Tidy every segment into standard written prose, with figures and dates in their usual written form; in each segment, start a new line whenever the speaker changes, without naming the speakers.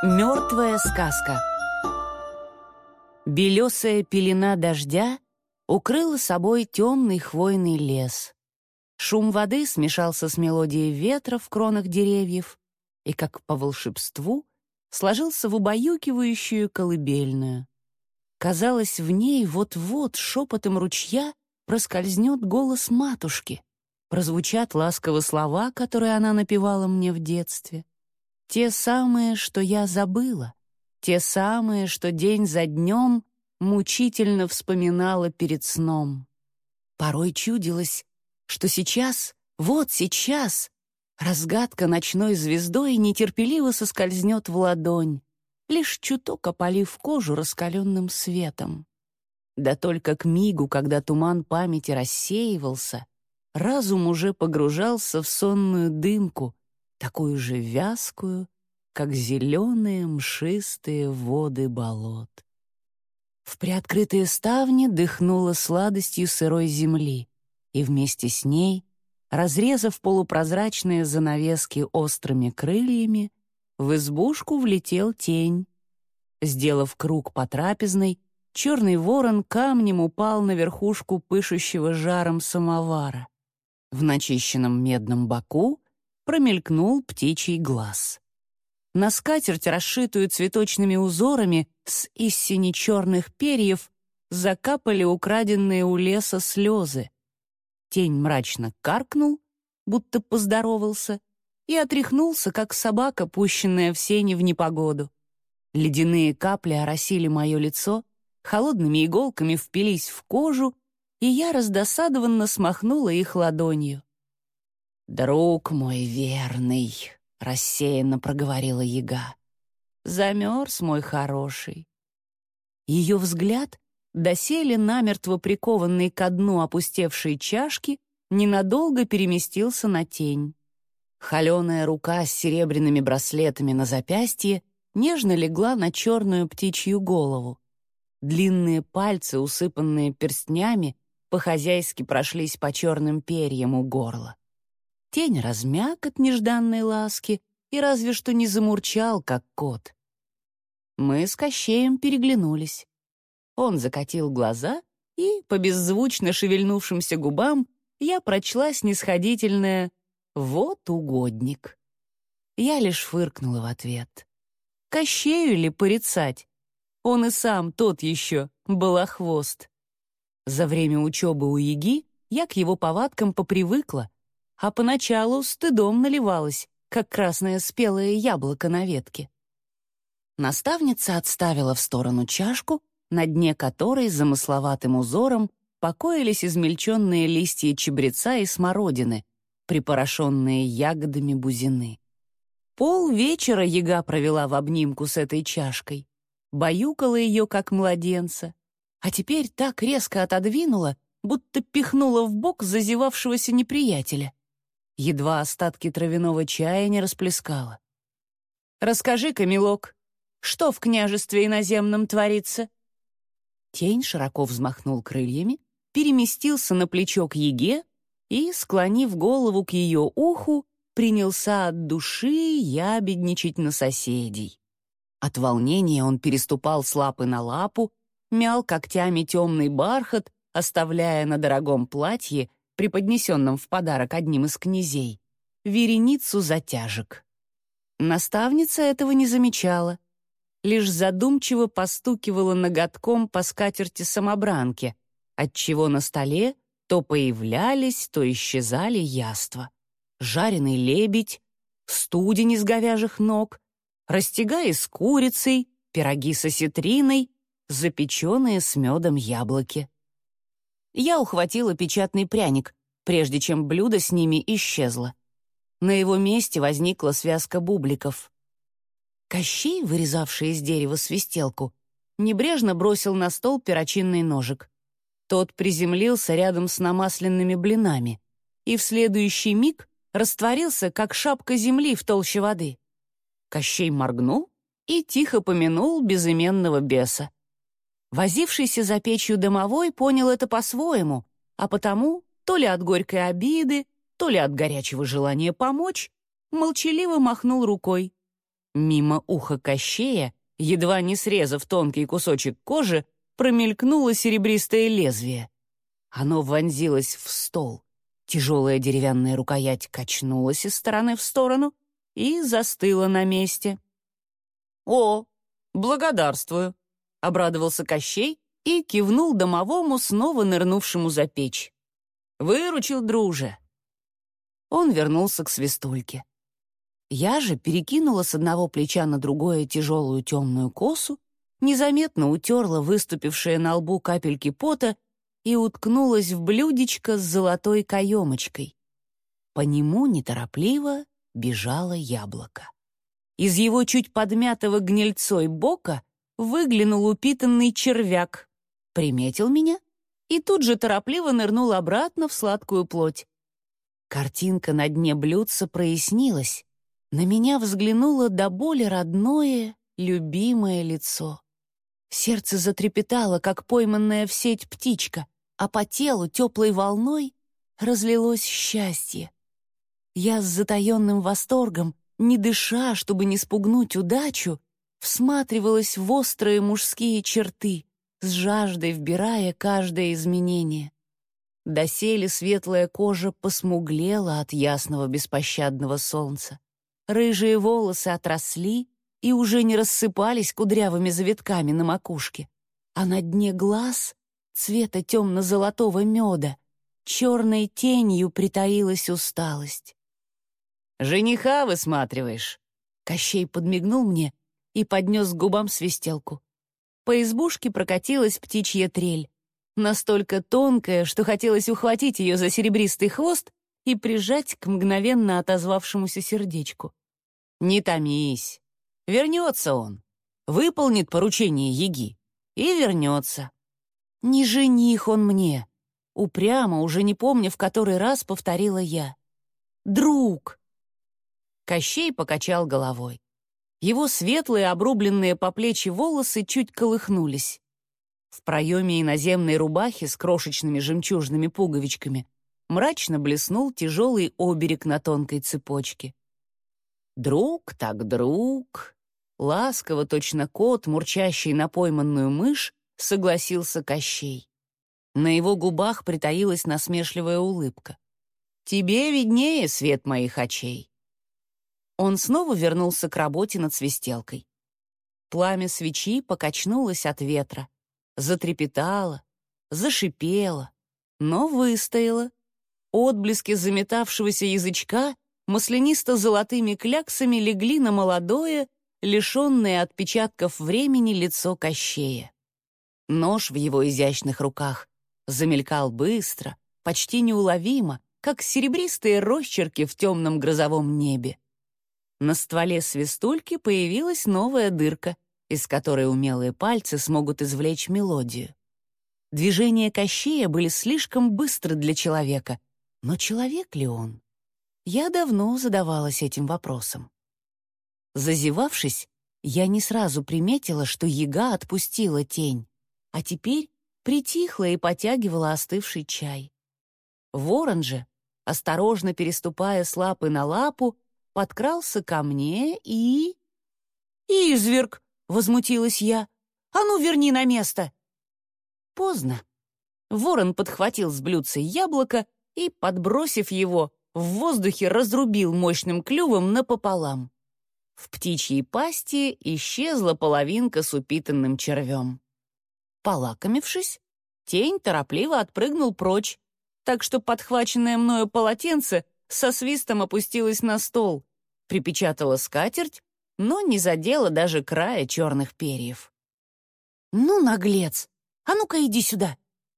Мертвая сказка. Белесая пелена дождя укрыла собой темный хвойный лес. Шум воды смешался с мелодией ветра в кронах деревьев и, как по волшебству, сложился в убаюкивающую колыбельную. Казалось, в ней вот-вот шепотом ручья проскользнет голос матушки, прозвучат ласково слова, которые она напевала мне в детстве. Те самые, что я забыла, те самые, что день за днем мучительно вспоминала перед сном. Порой чудилось, что сейчас, вот сейчас, разгадка ночной звездой нетерпеливо соскользнет в ладонь, лишь чуток опалив кожу раскаленным светом. Да только к мигу, когда туман памяти рассеивался, разум уже погружался в сонную дымку, такую же вязкую, как зеленые мшистые воды болот. В приоткрытые ставни дыхнуло сладостью сырой земли, и вместе с ней, разрезав полупрозрачные занавески острыми крыльями, в избушку влетел тень. Сделав круг по трапезной, черный ворон камнем упал на верхушку пышущего жаром самовара. В начищенном медном боку промелькнул птичий глаз. На скатерть, расшитую цветочными узорами с истине черных перьев, закапали украденные у леса слезы. Тень мрачно каркнул, будто поздоровался, и отряхнулся, как собака, пущенная в сени в непогоду. Ледяные капли оросили мое лицо, холодными иголками впились в кожу, и я раздосадованно смахнула их ладонью. «Друг мой верный», — рассеянно проговорила яга, — «замерз мой хороший». Ее взгляд, доселе намертво прикованный ко дну опустевшей чашки, ненадолго переместился на тень. Холеная рука с серебряными браслетами на запястье нежно легла на черную птичью голову. Длинные пальцы, усыпанные перстнями, по-хозяйски прошлись по черным перьям у горла. Тень размяк от нежданной ласки и разве что не замурчал, как кот. Мы с Кощеем переглянулись. Он закатил глаза, и, по беззвучно шевельнувшимся губам, я прочла снисходительное «Вот угодник». Я лишь фыркнула в ответ. Кощею ли порицать? Он и сам тот еще балахвост. За время учебы у яги я к его повадкам попривыкла, а поначалу стыдом наливалась, как красное спелое яблоко на ветке. Наставница отставила в сторону чашку, на дне которой замысловатым узором покоились измельченные листья чабреца и смородины, припорошенные ягодами бузины. Полвечера яга провела в обнимку с этой чашкой, баюкала ее, как младенца, а теперь так резко отодвинула, будто пихнула в бок зазевавшегося неприятеля. Едва остатки травяного чая не расплескала. «Расскажи-ка, милок, что в княжестве иноземном творится?» Тень широко взмахнул крыльями, переместился на плечо к яге и, склонив голову к ее уху, принялся от души ябедничать на соседей. От волнения он переступал с лапы на лапу, мял когтями темный бархат, оставляя на дорогом платье, преподнесенном в подарок одним из князей, вереницу затяжек. Наставница этого не замечала, лишь задумчиво постукивала ноготком по скатерти-самобранке, отчего на столе то появлялись, то исчезали яства. Жареный лебедь, студень из говяжьих ног, растягай с курицей, пироги с осетриной, запеченные с медом яблоки. Я ухватила печатный пряник, прежде чем блюдо с ними исчезло. На его месте возникла связка бубликов. Кощей, вырезавший из дерева свистелку, небрежно бросил на стол перочинный ножик. Тот приземлился рядом с намасленными блинами и в следующий миг растворился, как шапка земли в толще воды. Кощей моргнул и тихо помянул безыменного беса. Возившийся за печью домовой понял это по-своему, а потому, то ли от горькой обиды, то ли от горячего желания помочь, молчаливо махнул рукой. Мимо уха Кощея, едва не срезав тонкий кусочек кожи, промелькнуло серебристое лезвие. Оно вонзилось в стол. Тяжелая деревянная рукоять качнулась из стороны в сторону и застыла на месте. «О, благодарствую!» — обрадовался Кощей и кивнул домовому, снова нырнувшему за печь. «Выручил, друже!» Он вернулся к свистульке. Я же перекинула с одного плеча на другое тяжелую темную косу, незаметно утерла выступившие на лбу капельки пота и уткнулась в блюдечко с золотой каемочкой. По нему неторопливо бежало яблоко. Из его чуть подмятого гнильцой бока выглянул упитанный червяк, приметил меня и тут же торопливо нырнул обратно в сладкую плоть. Картинка на дне блюдца прояснилась. На меня взглянуло до боли родное, любимое лицо. Сердце затрепетало, как пойманная в сеть птичка, а по телу теплой волной разлилось счастье. Я с затаенным восторгом, не дыша, чтобы не спугнуть удачу, всматривалась в острые мужские черты, с жаждой вбирая каждое изменение. Доселе светлая кожа посмуглела от ясного беспощадного солнца. Рыжие волосы отросли и уже не рассыпались кудрявыми завитками на макушке, а на дне глаз, цвета темно-золотого меда, черной тенью притаилась усталость. «Жениха высматриваешь?» Кощей подмигнул мне и поднес к губам свистелку. По избушке прокатилась птичья трель, настолько тонкая, что хотелось ухватить ее за серебристый хвост и прижать к мгновенно отозвавшемуся сердечку. «Не томись. Вернется он. Выполнит поручение Яги. И вернется. Не жених он мне». Упрямо, уже не помня, в который раз повторила я. «Друг!» Кощей покачал головой. Его светлые, обрубленные по плечи волосы чуть колыхнулись. В проеме иноземной рубахи с крошечными жемчужными пуговичками мрачно блеснул тяжелый оберег на тонкой цепочке. «Друг так друг!» Ласково, точно кот, мурчащий на пойманную мышь, согласился Кощей. На его губах притаилась насмешливая улыбка. «Тебе виднее, свет моих очей!» Он снова вернулся к работе над свистелкой. Пламя свечи покачнулось от ветра, затрепетало, зашипело, но выстояло. Отблески заметавшегося язычка маслянисто-золотыми кляксами легли на молодое, лишенное отпечатков времени лицо Кощея. Нож в его изящных руках замелькал быстро, почти неуловимо, как серебристые росчерки в темном грозовом небе. На стволе свистульки появилась новая дырка, из которой умелые пальцы смогут извлечь мелодию. Движения Кощея были слишком быстры для человека, но человек ли он? Я давно задавалась этим вопросом. Зазевавшись, я не сразу приметила, что яга отпустила тень, а теперь притихла и потягивала остывший чай. Ворон же, осторожно переступая с лапы на лапу, подкрался ко мне и... «Изверг!» — возмутилась я. «А ну, верни на место!» Поздно. Ворон подхватил с блюдца яблоко и, подбросив его, в воздухе разрубил мощным клювом напополам. В птичьей пасти исчезла половинка с упитанным червем. Полакомившись, тень торопливо отпрыгнул прочь, так что подхваченное мною полотенце со свистом опустилось на стол, припечатала скатерть, но не задела даже края черных перьев. «Ну, наглец! А ну-ка иди сюда!»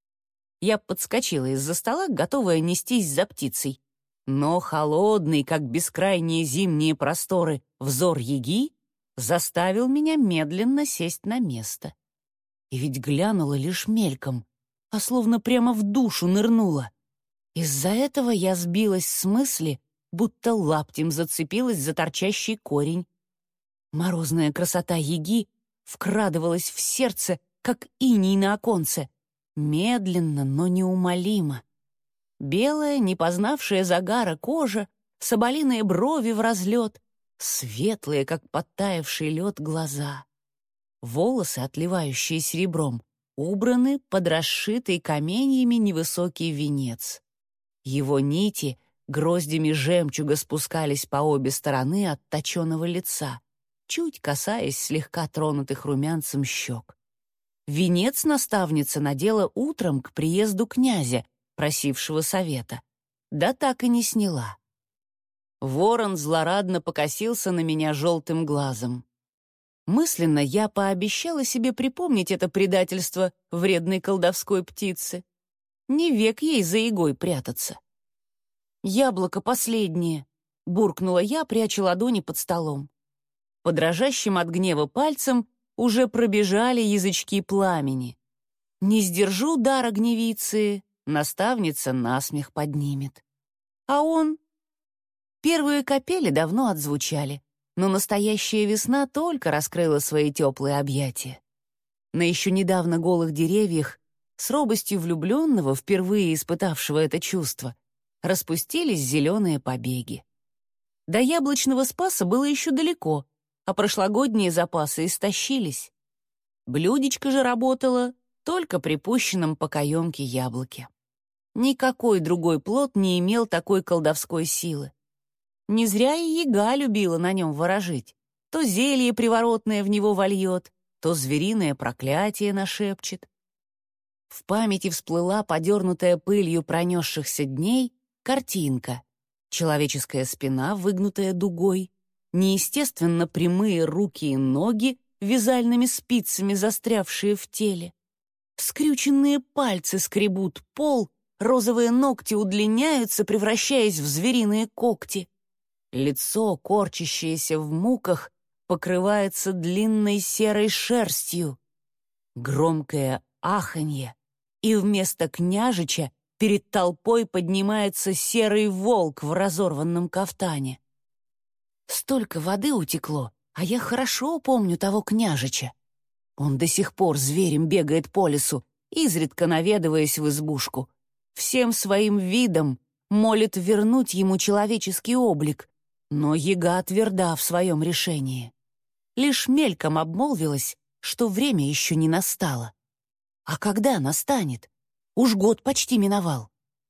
Я подскочила из-за стола, готовая нестись за птицей. Но холодный, как бескрайние зимние просторы, взор яги заставил меня медленно сесть на место. И ведь глянула лишь мельком, а словно прямо в душу нырнула. Из-за этого я сбилась с мысли, будто лаптем зацепилась за торчащий корень. Морозная красота яги вкрадывалась в сердце, как иней на оконце, медленно, но неумолимо. Белая, не познавшая загара кожа, соболиные брови в разлет, светлые, как подтаявший лед, глаза. Волосы, отливающие серебром, убраны под расшитый каменьями невысокий венец. Его нити гроздями жемчуга спускались по обе стороны от точеного лица, чуть касаясь слегка тронутых румянцем щек. Венец наставница надела утром к приезду князя, просившего совета, да так и не сняла. Ворон злорадно покосился на меня желтым глазом. Мысленно я пообещала себе припомнить это предательство вредной колдовской птицы. Не век ей за игой прятаться. «Яблоко последнее», — буркнула я, пряча ладони под столом. Под дрожащим от гнева пальцем уже пробежали язычки пламени. Не сдержу дара гневицы, наставница насмех поднимет. А он... Первые капели давно отзвучали, но настоящая весна только раскрыла свои теплые объятия. На еще недавно голых деревьях, с робостью влюбленного, впервые испытавшего это чувство, распустились зеленые побеги. До яблочного спаса было еще далеко, а прошлогодние запасы истощились. Блюдечко же работало только при пущенном по каемке яблоке. Никакой другой плод не имел такой колдовской силы. Не зря и яга любила на нем ворожить. То зелье приворотное в него вольет, то звериное проклятие нашепчет. В памяти всплыла подернутая пылью пронесшихся дней картинка. Человеческая спина, выгнутая дугой, неестественно прямые руки и ноги, вязальными спицами застрявшие в теле. Скрюченные пальцы скребут пол, розовые ногти удлиняются, превращаясь в звериные когти. Лицо, корчащееся в муках, покрывается длинной серой шерстью. Громкое аханье, и вместо княжича перед толпой поднимается серый волк в разорванном кафтане. Столько воды утекло, а я хорошо помню того княжича. Он до сих пор зверем бегает по лесу, изредка наведываясь в избушку. Всем своим видом молит вернуть ему человеческий облик, но яга тверда в своем решении. Лишь мельком обмолвилась, что время еще не настало. А когда настанет? Уж год почти миновал.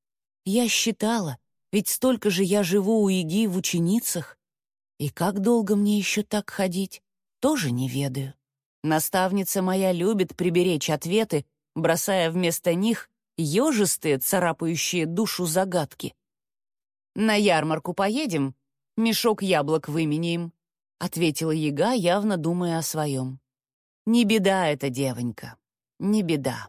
Я считала, ведь столько же я живу у яги в ученицах. И как долго мне еще так ходить, тоже не ведаю. Наставница моя любит приберечь ответы, бросая вместо них ежистые, царапающие душу загадки. «На ярмарку поедем, мешок яблок выменяем», — ответила яга, явно думая о своем. «Не беда это, девонька, не беда».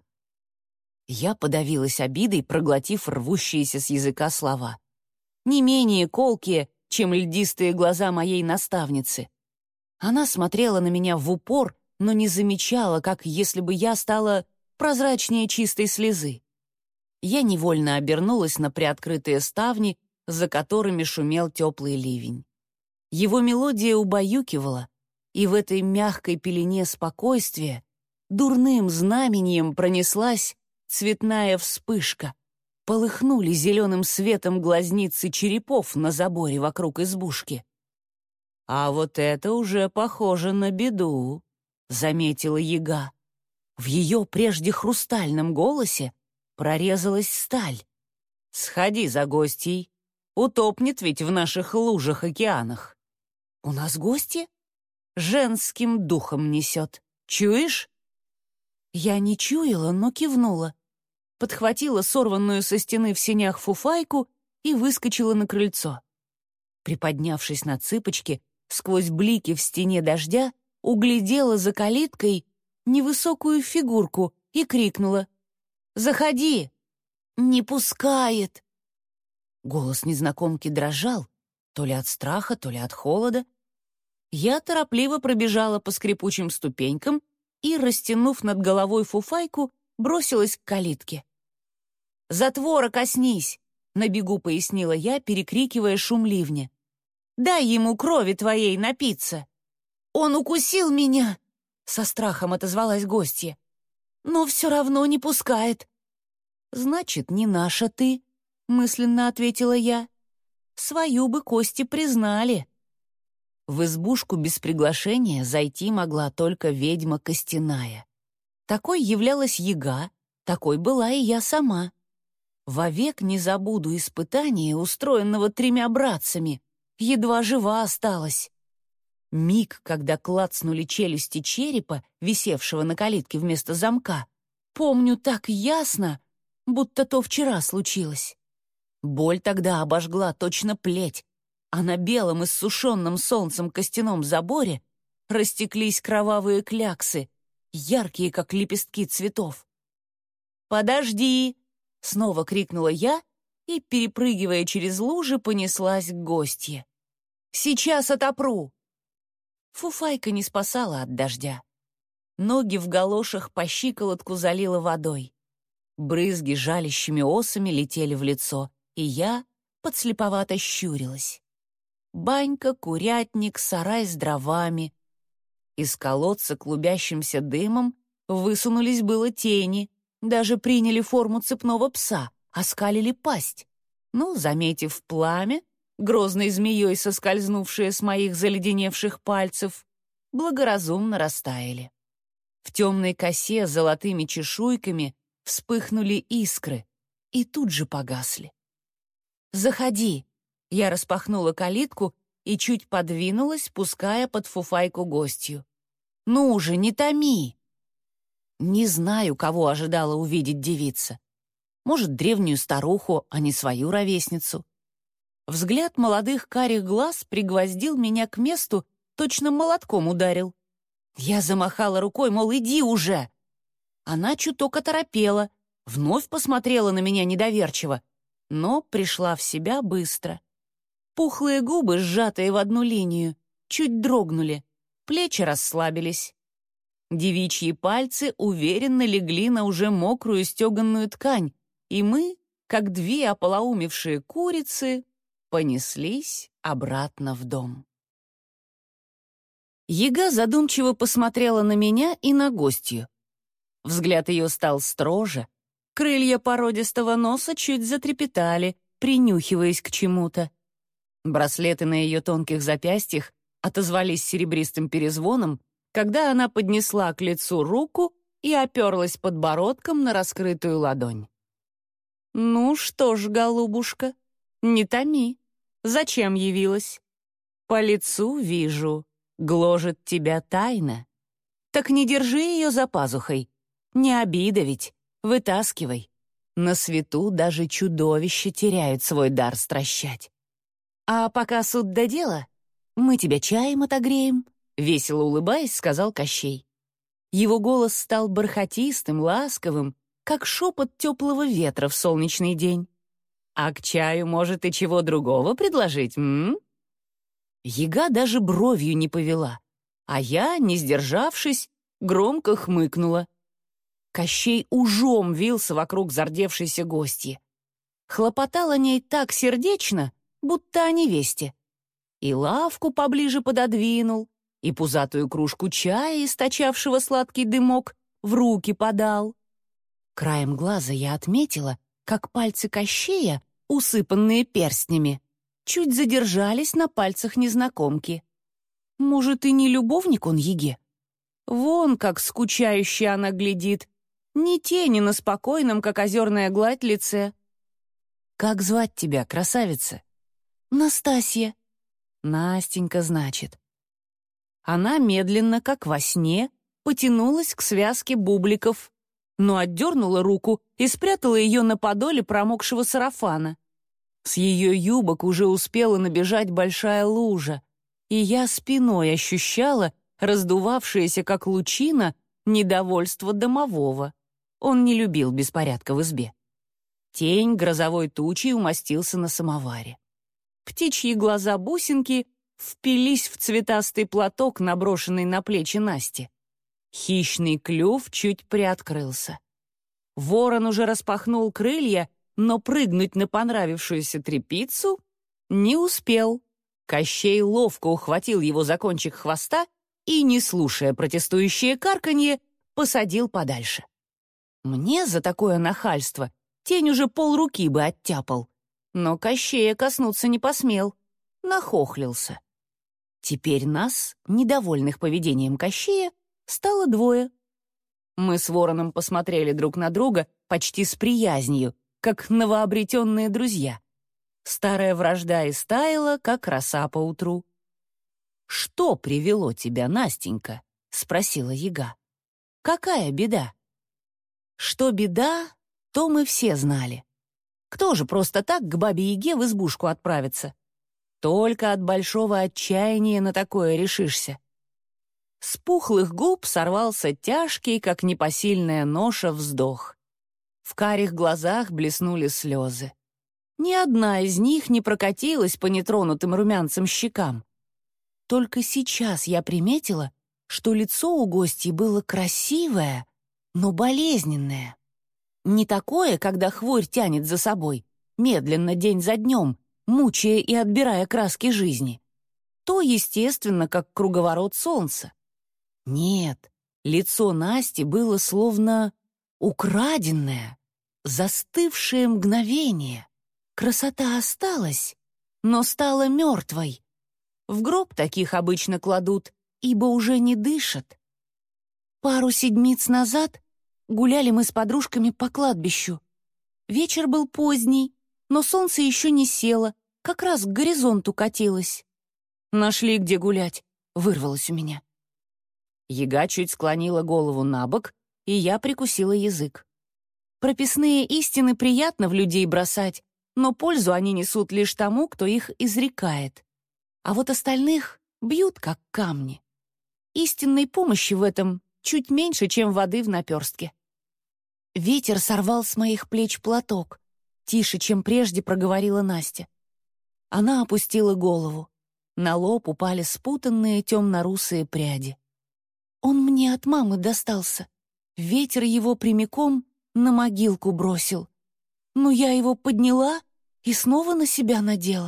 Я подавилась обидой, проглотив рвущиеся с языка слова. Не менее колкие, чем льдистые глаза моей наставницы. Она смотрела на меня в упор, но не замечала, как если бы я стала прозрачнее чистой слезы. Я невольно обернулась на приоткрытые ставни, за которыми шумел теплый ливень. Его мелодия убаюкивала, и в этой мягкой пелене спокойствия дурным знаменем пронеслась цветная вспышка. Полыхнули зеленым светом глазницы черепов на заборе вокруг избушки. «А вот это уже похоже на беду», — заметила яга. В ее прежде хрустальном голосе прорезалась сталь. «Сходи за гостьей, утопнет ведь в наших лужах-океанах». «У нас гости?» «Женским духом несет. Чуешь?» Я не чуяла, но кивнула. Подхватила сорванную со стены в сенях фуфайку и выскочила на крыльцо. Приподнявшись на цыпочки, сквозь блики в стене дождя, углядела за калиткой невысокую фигурку и крикнула: «Заходи!» «Не пускает!» Голос незнакомки дрожал, то ли от страха, то ли от холода. Я торопливо пробежала по скрипучим ступенькам и, растянув над головой фуфайку, бросилась к калитке. «Затвора коснись!» — на бегу пояснила я, перекрикивая шум ливня. «Дай ему крови твоей напиться!» «Он укусил меня!» — со страхом отозвалась гостья. «Но все равно не пускает». «Значит, не наша ты», — мысленно ответила я. «Свою бы кости признали». В избушку без приглашения зайти могла только ведьма костяная. Такой являлась яга, такой была и я сама. Вовек не забуду испытания, устроенного 3 братцами. Едва жива осталась. Миг, когда клацнули челюсти черепа, висевшего на калитке вместо замка, помню так ясно, будто то вчера случилось. Боль тогда обожгла точно плеть, а на белом иссушенном солнцем костяном заборе растеклись кровавые кляксы, яркие, как лепестки цветов. «Подожди!» — снова крикнула я и, перепрыгивая через лужи, понеслась к гостье. «Сейчас отопру!» Фуфайка не спасала от дождя. Ноги в галошах по щиколотку залила водой. Брызги жалящими осами летели в лицо, и я подслеповато щурилась. Банька, курятник, сарай с дровами. Из колодца, клубящимся дымом, высунулись было тени, даже приняли форму цепного пса, оскалили пасть. Но, заметив пламя, грозной змеей соскользнувшие с моих заледеневших пальцев, благоразумно растаяли. В темной косе золотыми чешуйками вспыхнули искры и тут же погасли. «Заходи!» — я распахнула калитку и чуть подвинулась, пуская под фуфайку гостью. «Ну уже, не томи!» Не знаю, кого ожидала увидеть девица. Может, древнюю старуху, а не свою ровесницу. Взгляд молодых карих глаз пригвоздил меня к месту, точно молотком ударил. Я замахала рукой, мол, иди уже. Она чуток оторопела, вновь посмотрела на меня недоверчиво, но пришла в себя быстро. Пухлые губы, сжатые в одну линию, чуть дрогнули, плечи расслабились. Девичьи пальцы уверенно легли на уже мокрую стеганую ткань, и мы, как 2 ополоумевшие курицы, понеслись обратно в дом. Яга задумчиво посмотрела на меня и на гостью. Взгляд ее стал строже, крылья породистого носа чуть затрепетали, принюхиваясь к чему-то. Браслеты на ее тонких запястьях отозвались серебристым перезвоном, когда она поднесла к лицу руку и оперлась подбородком на раскрытую ладонь. «Ну что ж, голубушка, не томи. Зачем явилась? По лицу вижу, гложет тебя тайна. Так не держи ее за пазухой. Не обида ведь, вытаскивай. На свету даже чудовища теряют свой дар стращать. А пока суд до дела, мы тебя чаем отогреем», — весело улыбаясь, сказал Кощей. Его голос стал бархатистым, ласковым, как шепот теплого ветра в солнечный день. «А к чаю, может, и чего другого предложить, м?» Яга даже бровью не повела, а я, не сдержавшись, громко хмыкнула. Кощей ужом вился вокруг зардевшейся гостьи. Хлопотал о ней так сердечно, будто о невесте. И лавку поближе пододвинул, и пузатую кружку чая, источавшего сладкий дымок, в руки подал. Краем глаза я отметила, как пальцы Кощея, усыпанные перстнями, чуть задержались на пальцах незнакомки. Может, и не любовник он Яге? Вон как скучающе она глядит, ни тени на спокойном, как озерная гладь, лице. «Как звать тебя, красавица?» «Настасья». «Настенька, значит». Она медленно, как во сне, потянулась к связке бубликов, но отдернула руку и спрятала ее на подоле промокшего сарафана. С ее юбок уже успела набежать большая лужа, и я спиной ощущала раздувавшееся, как лучина, недовольство домового. Он не любил беспорядка в избе. Тень грозовой тучей умостился на самоваре. Птичьи глаза-бусинки впились в цветастый платок, наброшенный на плечи Насти. Хищный клюв чуть приоткрылся. Ворон уже распахнул крылья, но прыгнуть на понравившуюся трепицу не успел. Кощей ловко ухватил его за кончик хвоста и, не слушая протестующее карканье, посадил подальше. Мне за такое нахальство тень уже полруки бы оттяпал, но Кощея коснуться не посмел, нахохлился. Теперь нас, недовольных поведением Кощея, стало двое. Мы с Вороном посмотрели друг на друга почти с приязнью, как новообретенные друзья. Старая вражда истаяла, как роса по утру. «Что привело тебя, Настенька?» — спросила яга. «Какая беда?» Что беда, то мы все знали. Кто же просто так к бабе-яге в избушку отправится? Только от большого отчаяния на такое решишься. С пухлых губ сорвался тяжкий, как непосильная ноша, вздох. В карих глазах блеснули слезы. Ни одна из них не прокатилась по нетронутым румянцем щекам. Только сейчас я приметила, что лицо у гостьи было красивое, но болезненное. Не такое, когда хворь тянет за собой, медленно день за днем, мучая и отбирая краски жизни. То, естественно, как круговорот солнца. Нет, лицо Насти было словно украденное, застывшее мгновение. Красота осталась, но стала мертвой. В гроб таких обычно кладут, ибо уже не дышат. Пару седмиц назад гуляли мы с подружками по кладбищу. Вечер был поздний, но солнце еще не село, как раз к горизонту катилось. «Нашли, где гулять», — вырвалось у меня. Яга чуть склонила голову на бок, и я прикусила язык. Прописные истины приятно в людей бросать, но пользу они несут лишь тому, кто их изрекает. А вот остальных бьют, как камни. Истинной помощи в этом чуть меньше, чем воды в наперстке. Ветер сорвал с моих плеч платок. Тише, чем прежде, проговорила Настя. Она опустила голову. На лоб упали спутанные темно-русые пряди. Он мне от мамы достался. Ветер его прямиком на могилку бросил. Но я его подняла и снова на себя надела.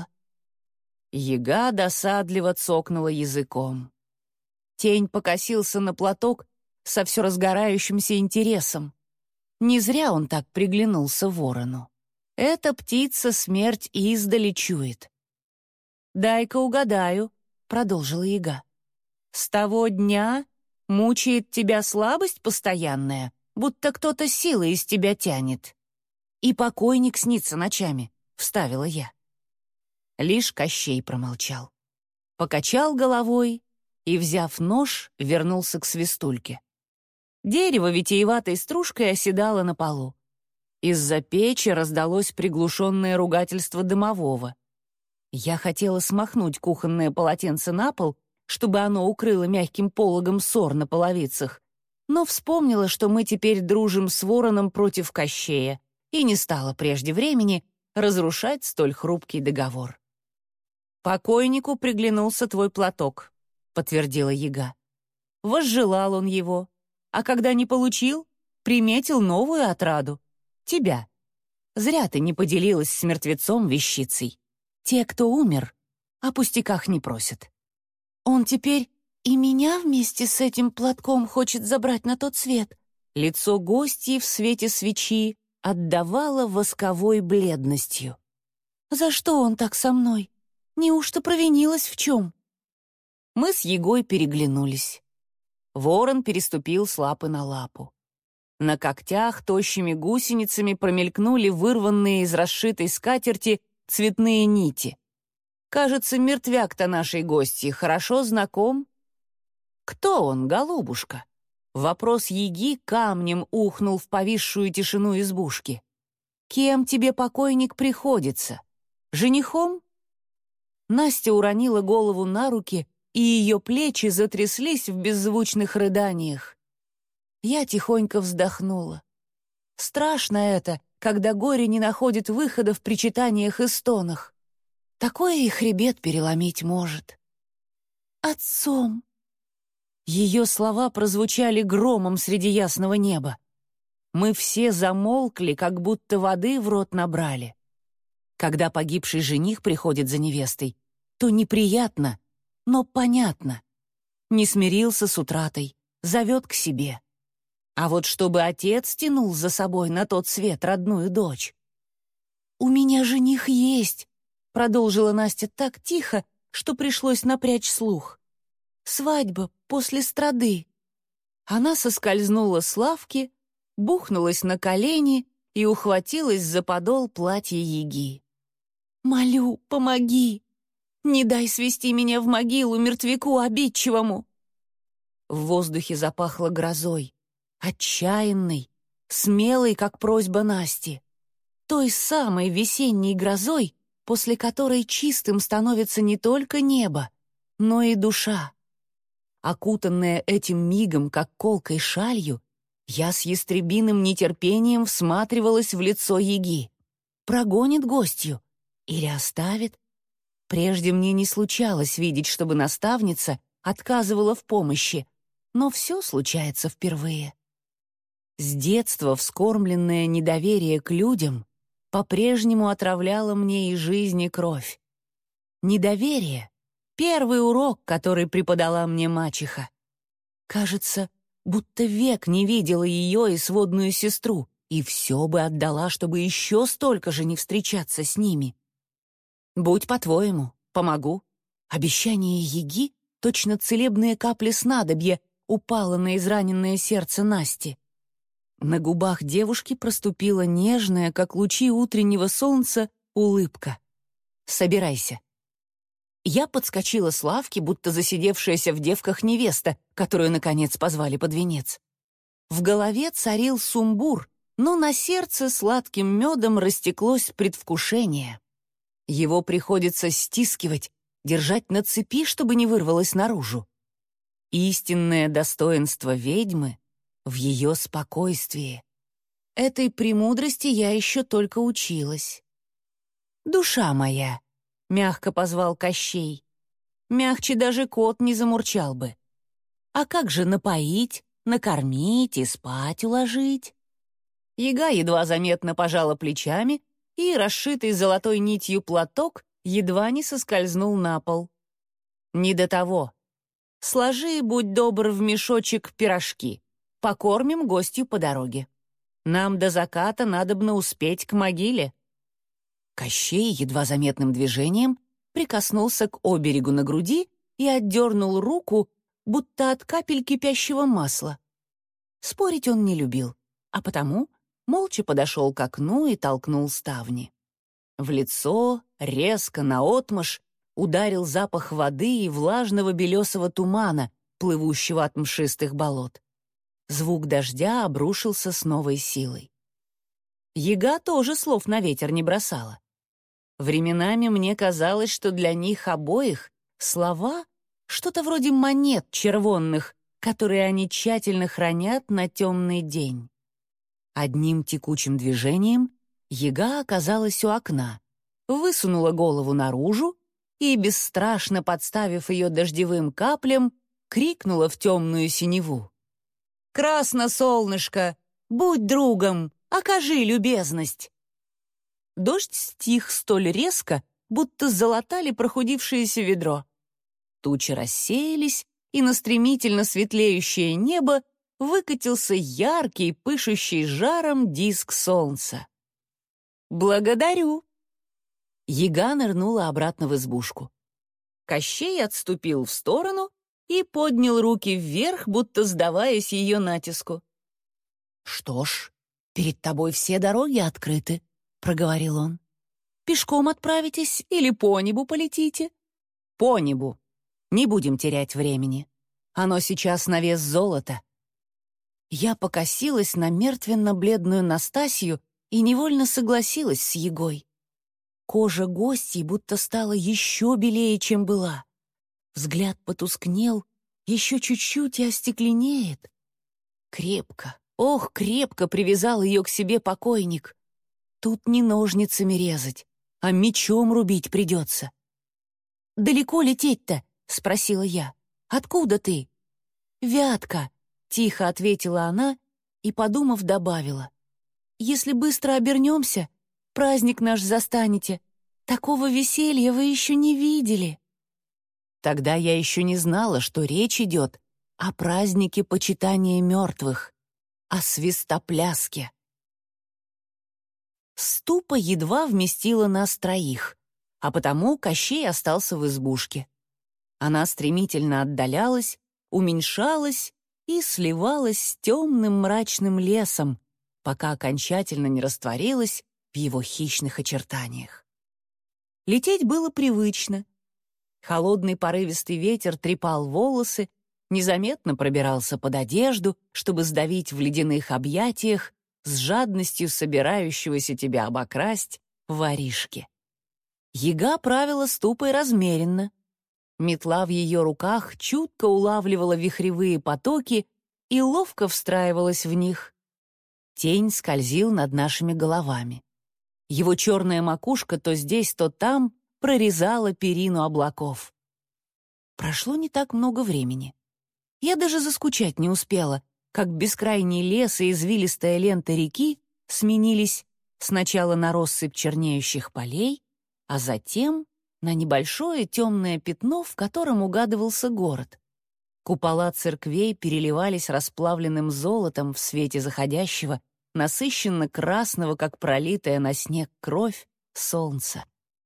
Яга досадливо цокнула языком. Тень покосился на платок со все разгорающимся интересом. Не зря он так приглянулся ворону. Эта птица смерть издали чует. «Дай-ка угадаю», — продолжила яга. «С того дня мучает тебя слабость постоянная, будто кто-то силой из тебя тянет. И покойник снится ночами», — вставила я. Лишь Кощей промолчал. Покачал головой и, взяв нож, вернулся к свистульке. Дерево витиеватой стружкой оседало на полу. Из-за печи раздалось приглушенное ругательство домового. Я хотела смахнуть кухонное полотенце на пол, чтобы оно укрыло мягким пологом ссор на половицах, но вспомнила, что мы теперь дружим с Вороном против Кощея, и не стала прежде времени разрушать столь хрупкий договор. «Покойнику приглянулся твой платок», — подтвердила яга. «Возжелал он его, а когда не получил, приметил новую отраду — тебя. Зря ты не поделилась с мертвецом вещицей. Те, кто умер, о пустяках не просят». «Он теперь и меня вместе с этим платком хочет забрать на тот свет». Лицо гостьи в свете свечи отдавало восковой бледностью. «За что он так со мной? Неужто провинилась в чем?» Мы с ягой переглянулись. Ворон переступил с лапы на лапу. На когтях тощими гусеницами промелькнули вырванные из расшитой скатерти цветные нити. Кажется, мертвяк-то нашей гости хорошо знаком. «Кто он, голубушка?» Вопрос яги камнем ухнул в повисшую тишину избушки. «Кем тебе покойник приходится? Женихом?» Настя уронила голову на руки, и ее плечи затряслись в беззвучных рыданиях. Я тихонько вздохнула. Страшно это, когда горе не находит выхода в причитаниях и стонах. Такое и хребет переломить может. «Отцом!» Ее слова прозвучали громом среди ясного неба. Мы все замолкли, как будто воды в рот набрали. Когда погибший жених приходит за невестой, то неприятно, но понятно. Не смирился с утратой, зовет к себе. А вот чтобы отец тянул за собой на тот свет родную дочь. «У меня жених есть», — продолжила Настя так тихо, что пришлось напрячь слух. «Свадьба после страды». Она соскользнула с лавки, бухнулась на колени и ухватилась за подол платья Яги. «Молю, помоги! Не дай свести меня в могилу мертвяку обидчивому!» В воздухе запахло грозой, отчаянной, смелой, как просьба Насти. Той самой весенней грозой, после которой чистым становится не только небо, но и душа. Окутанная этим мигом, как колкой шалью, я с ястребиным нетерпением всматривалась в лицо Яги. Прогонит гостью или оставит? Прежде мне не случалось видеть, чтобы наставница отказывала в помощи, но все случается впервые. С детства вскормленное недоверие к людям по-прежнему отравляло мне и жизнь, и кровь. Недоверие — первый урок, который преподала мне мачеха. Кажется, будто век не видела ее и сводную сестру, и все бы отдала, чтобы еще столько же не встречаться с ними. «Будь по-твоему, помогу». Обещание Яги, точно целебные капли снадобья, упало на израненное сердце Насти. На губах девушки проступила нежная, как лучи утреннего солнца, улыбка. «Собирайся». Я подскочила с лавки, будто засидевшаяся в девках невеста, которую, наконец, позвали под венец. В голове царил сумбур, но на сердце сладким медом растеклось предвкушение. Его приходится стискивать, держать на цепи, чтобы не вырвалось наружу. Истинное достоинство ведьмы в ее спокойствии. Этой премудрости я еще только училась. «Душа моя», — мягко позвал Кощей. Мягче даже кот не замурчал бы. «А как же напоить, накормить и спать уложить?» Яга едва заметно пожала плечами, и расшитый золотой нитью платок едва не соскользнул на пол. «Не до того. Сложи, будь добр, в мешочек пирожки. Покормим гостью по дороге. Нам до заката надобно успеть к могиле». Кощей едва заметным движением прикоснулся к оберегу на груди и отдернул руку, будто от капель кипящего масла. Спорить он не любил, а потому молча подошел к окну и толкнул ставни. В лицо, резко, наотмашь, ударил запах воды и влажного белесого тумана, плывущего от мшистых болот. Звук дождя обрушился с новой силой. Яга тоже слов на ветер не бросала. Временами мне казалось, что для них обоих слова — что-то вроде монет червонных, которые они тщательно хранят на темный день. Одним текучим движением Яга оказалась у окна, высунула голову наружу и, бесстрашно подставив ее дождевым каплям, крикнула в темную синеву: «Красно, солнышко, будь другом, окажи любезность!» Дождь стих столь резко, будто залатали прохудившееся ведро. Тучи рассеялись, и на стремительно светлеющее небо выкатился яркий, пышущий жаром диск солнца. «Благодарю!» Яга нырнула обратно в избушку. Кощей отступил в сторону и поднял руки вверх, будто сдаваясь ее натиску. «Что ж, перед тобой все дороги открыты», — проговорил он. «Пешком отправитесь или по небу полетите?» «По небу. Не будем терять времени. Оно сейчас на вес золота». Я покосилась на мертвенно-бледную Настасью и невольно согласилась с Ягой. Кожа гостей будто стала еще белее, чем была. Взгляд потускнел, еще чуть-чуть и остекленеет. Крепко, ох, крепко привязал ее к себе покойник. Тут не ножницами резать, а мечом рубить придется. «Далеко лететь-то?» — спросила я. «Откуда ты?» «Вятка», — тихо ответила она и, подумав, добавила. «Если быстро обернемся, праздник наш застанете. Такого веселья вы еще не видели». Тогда я еще не знала, что речь идет о празднике почитания мертвых, о свистопляске. Ступа едва вместила нас троих. а потому Кощей остался в избушке. Она стремительно отдалялась, уменьшалась и сливалась с темным мрачным лесом, пока окончательно не растворилась в его хищных очертаниях. Лететь было привычно. Холодный порывистый ветер трепал волосы, незаметно пробирался под одежду, чтобы сдавить в ледяных объятиях с жадностью собирающегося тебя обокрасть воришки. Яга правила ступой размеренно. Метла в ее руках чутко улавливала вихревые потоки и ловко встраивалась в них. Тень скользил над нашими головами. Его черная макушка то здесь, то там прорезала перину облаков. Прошло не так много времени. Я даже заскучать не успела, как бескрайний лес и извилистая лента реки сменились сначала на россыпь чернеющих полей, а затем на небольшое темное пятно, в котором угадывался город. Купола церквей переливались расплавленным золотом в свете заходящего, насыщенно красного, как пролитая на снег кровь, солнца.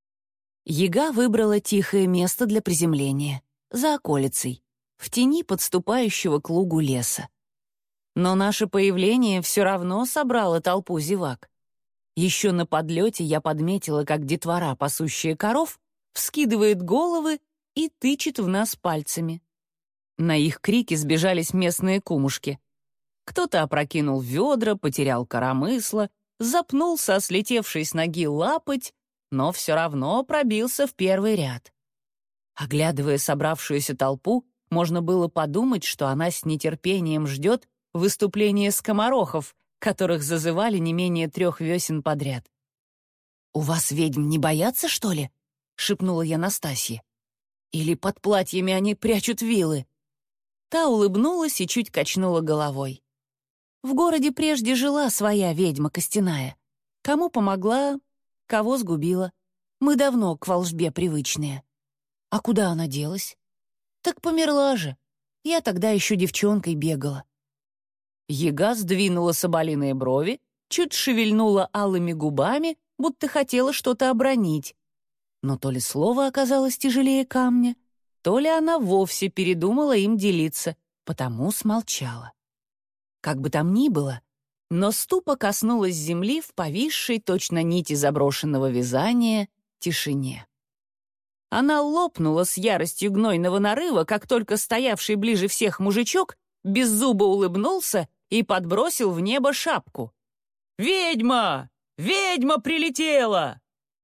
Яга выбрала тихое место для приземления, за околицей, в тени подступающего к лугу леса. Но наше появление все равно собрало толпу зевак. Еще на подлете я подметила, как детвора, пасущая коров, вскидывает головы и тычет в нас пальцами. На их крики сбежались местные кумушки. Кто-то опрокинул ведра, потерял коромысло, запнулся, слетевший с ноги лапоть, но все равно пробился в первый ряд. Оглядывая собравшуюся толпу, можно было подумать, что она с нетерпением ждет выступления скоморохов, которых зазывали не менее 3 весен подряд. «У вас ведьм не боятся, что ли?» — шепнула я Настасье. «Или под платьями они прячут вилы?» Та улыбнулась и чуть качнула головой. В городе прежде жила своя ведьма костяная. Кому помогла, кого сгубила. Мы давно к волжбе привычные. А куда она делась? Так померла же. Я тогда еще девчонкой бегала. Яга сдвинула соболиные брови, чуть шевельнула алыми губами, будто хотела что-то обронить. Но то ли слово оказалось тяжелее камня, то ли она вовсе передумала им делиться, потому смолчала. Как бы там ни было, но ступа коснулась земли в повисшей точно нити заброшенного вязания тишине. Она лопнула с яростью гнойного нарыва, как только стоявший ближе всех мужичок беззубо улыбнулся и подбросил в небо шапку. «Ведьма! Ведьма прилетела!»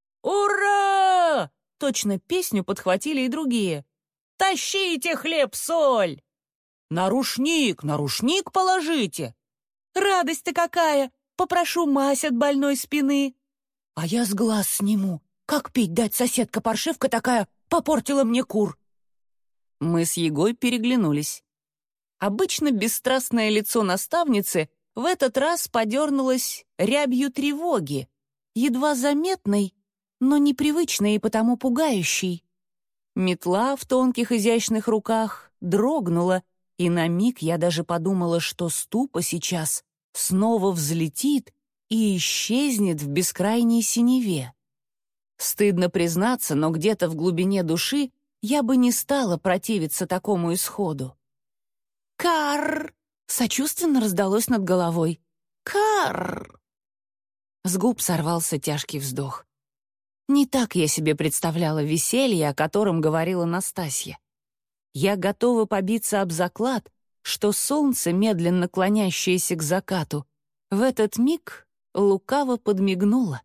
«Ура!» — точно песню подхватили и другие. «Тащите хлеб-соль!» «На рушник положите!» «Радость-то какая! Попрошу мазь от больной спины!» «А я с глаз сниму! Как пить дать, соседка-паршивка такая попортила мне кур!» Мы с Егой переглянулись. Обычно бесстрастное лицо наставницы в этот раз подернулось рябью тревоги, едва заметной, но непривычной и потому пугающей. Метла в тонких изящных руках дрогнула, и на миг я даже подумала, что ступа сейчас снова взлетит и исчезнет в бескрайней синеве. Стыдно признаться, но где-то в глубине души я бы не стала противиться такому исходу. «Карр!» — сочувственно раздалось над головой. «Карр!» С губ сорвался тяжкий вздох. Не так я себе представляла веселье, о котором говорила Настасья. Я готова побиться об заклад, что солнце, медленно клонящееся к закату, в этот миг лукаво подмигнуло.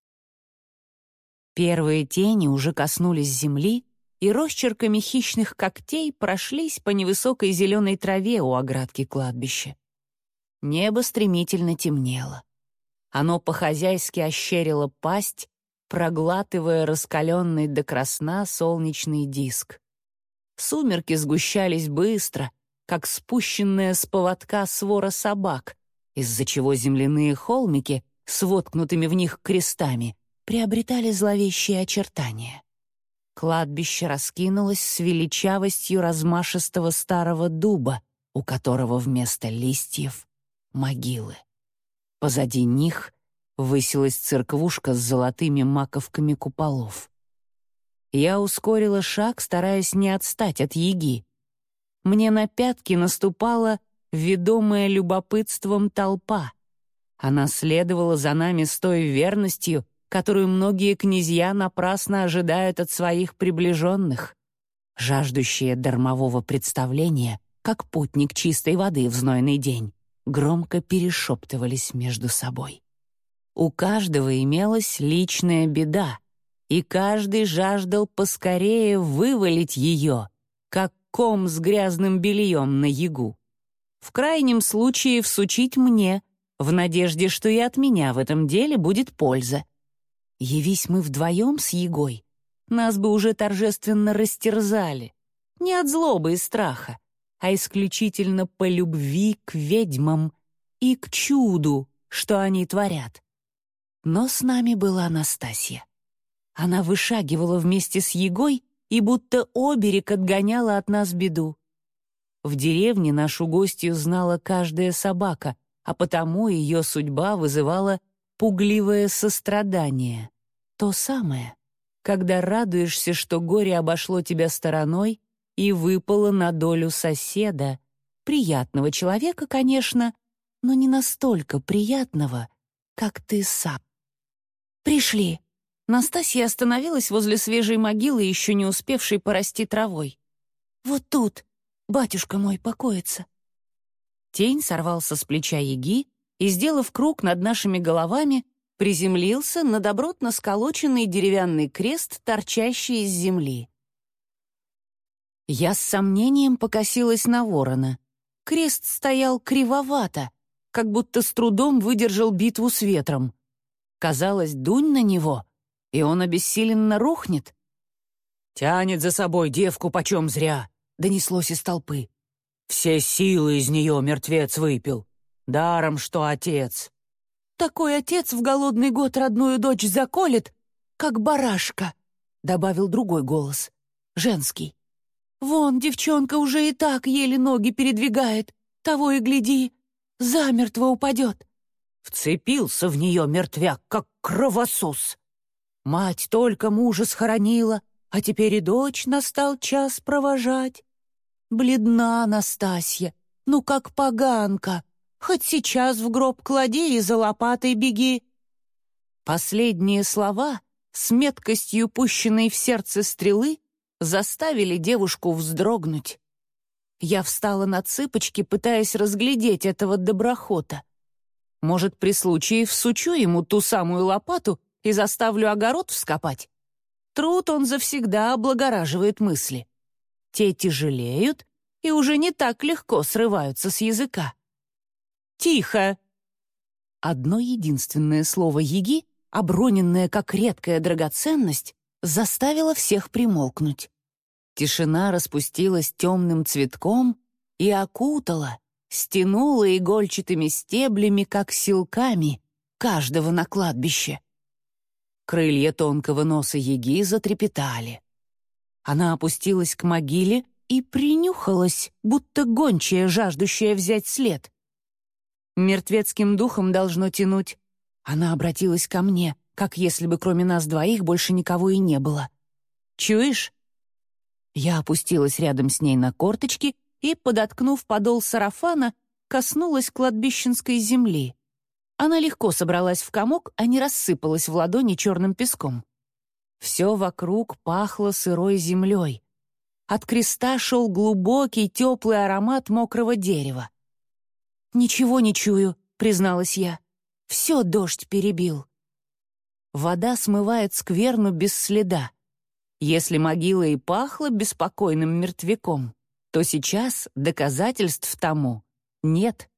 Первые тени уже коснулись земли и росчерками хищных когтей прошлись по невысокой зеленой траве у оградки кладбища. Небо стремительно темнело. Оно по-хозяйски ощерило пасть, проглатывая раскаленный до красна солнечный диск. Сумерки сгущались быстро, как спущенная с поводка свора собак, из-за чего земляные холмики с воткнутыми в них крестами приобретали зловещие очертания. Кладбище раскинулось с величавостью размашистого старого дуба, у которого вместо листьев — могилы. Позади них высилась церквушка с золотыми маковками куполов. Я ускорила шаг, стараясь не отстать от Яги. Мне на пятки наступала ведомая любопытством толпа. Она следовала за нами с той верностью, которую многие князья напрасно ожидают от своих приближенных. Жаждущие дармового представления, как путник чистой воды в знойный день, громко перешептывались между собой. У каждого имелась личная беда, и каждый жаждал поскорее вывалить ее, как ком с грязным бельем на Ягу. В крайнем случае всучить мне, в надежде, что и от меня в этом деле будет польза. Явись мы вдвоем с Ягой, нас бы уже торжественно растерзали. Не от злобы и страха, а исключительно по любви к ведьмам и к чуду, что они творят. Но с нами была Настасья. Она вышагивала вместе с Ягой и будто оберег отгоняла от нас беду. В деревне нашу гостью знала каждая собака, а потому ее судьба вызывала пугливое сострадание. То самое, когда радуешься, что горе обошло тебя стороной и выпало на долю соседа, приятного человека, конечно, но не настолько приятного, как ты сам. «Пришли». Настасья остановилась возле свежей могилы, еще не успевшей порасти травой. «Вот тут батюшка мой покоится». Тень сорвался с плеча Яги и, сделав круг над нашими головами, приземлился на добротно сколоченный деревянный крест, торчащий из земли. Я с сомнением покосилась на ворона. Крест стоял кривовато, как будто с трудом выдержал битву с ветром. Казалось, дунь на него, и он обессиленно рухнет.
«Тянет за собой девку почем зря», — донеслось из толпы. «Все силы из нее мертвец выпил. Даром, что отец».
«Такой отец в голодный год родную дочь заколет, как барашка», — добавил другой голос, женский. «Вон девчонка уже и так еле ноги передвигает, того и гляди, замертво упадет».
Вцепился в нее мертвяк, как кровосос. Мать только мужа схоронила, а теперь и дочь настал час провожать.
Бледна Настасья, ну как поганка. Хоть сейчас в гроб клади и за лопатой беги».
Последние слова, с меткостью пущенной в сердце стрелы, заставили девушку вздрогнуть. Я встала на цыпочки, пытаясь разглядеть этого доброхота. Может, при случае всучу ему ту самую лопату и заставлю огород вскопать? Труд он завсегда облагораживает мысли. Те тяжелеют и уже не так легко срываются с языка. «Тихо!» Одно единственное слово Яги, оброненное как редкая драгоценность, заставило всех примолкнуть. Тишина распустилась темным цветком и окутала, стянула игольчатыми стеблями, как силками, каждого на кладбище. Крылья тонкого носа Яги затрепетали. Она опустилась к могиле и принюхалась, будто гончая, жаждущая взять след. Мертвецким духом должно тянуть. Она обратилась ко мне, как если бы кроме нас двоих больше никого и не было. «Чуешь?» Я опустилась рядом с ней на корточки и, подоткнув подол сарафана, коснулась кладбищенской земли. Она легко собралась в комок, а не рассыпалась в ладони черным песком. Все вокруг пахло сырой землей. От креста шел глубокий теплый аромат мокрого дерева. «Ничего не чую», — призналась я. «Все дождь перебил». Вода смывает скверну без следа. Если могила и пахла беспокойным мертвяком, то сейчас доказательств тому нет.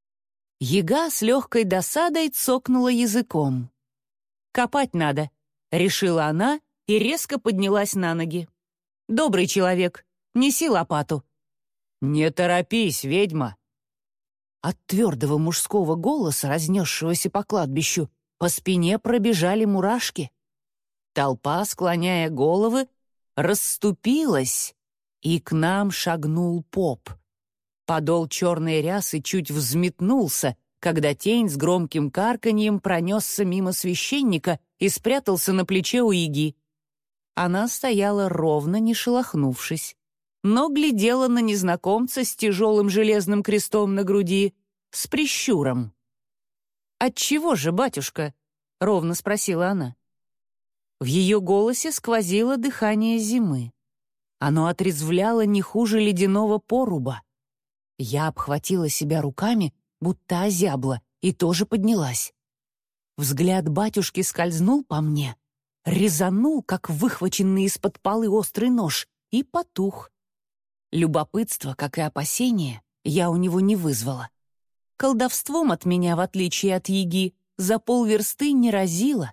Яга с легкой досадой цокнула языком. «Копать надо», — решила она и резко поднялась на ноги. «Добрый человек, неси лопату».
«Не торопись, ведьма».
От твердого мужского голоса, разнесшегося по кладбищу, по спине пробежали мурашки. Толпа, склоняя головы, расступилась, и к нам шагнул поп. Подол черной рясы чуть взметнулся, когда тень с громким карканьем пронесся мимо священника и спрятался на плече у Яги. Она стояла ровно, не шелохнувшись, но глядела на незнакомца с тяжелым железным крестом на груди, с прищуром. «Отчего же, батюшка?» — ровно спросила она. В ее голосе сквозило дыхание зимы. Оно отрезвляло не хуже ледяного поруба. Я обхватила себя руками, будто озябла, и тоже поднялась. Взгляд батюшки скользнул по мне, резанул, как выхваченный из-под полы острый нож, и потух. Любопытство, как и опасение, я у него не вызвала. Колдовством от меня, в отличие от Яги, за полверсты не разило.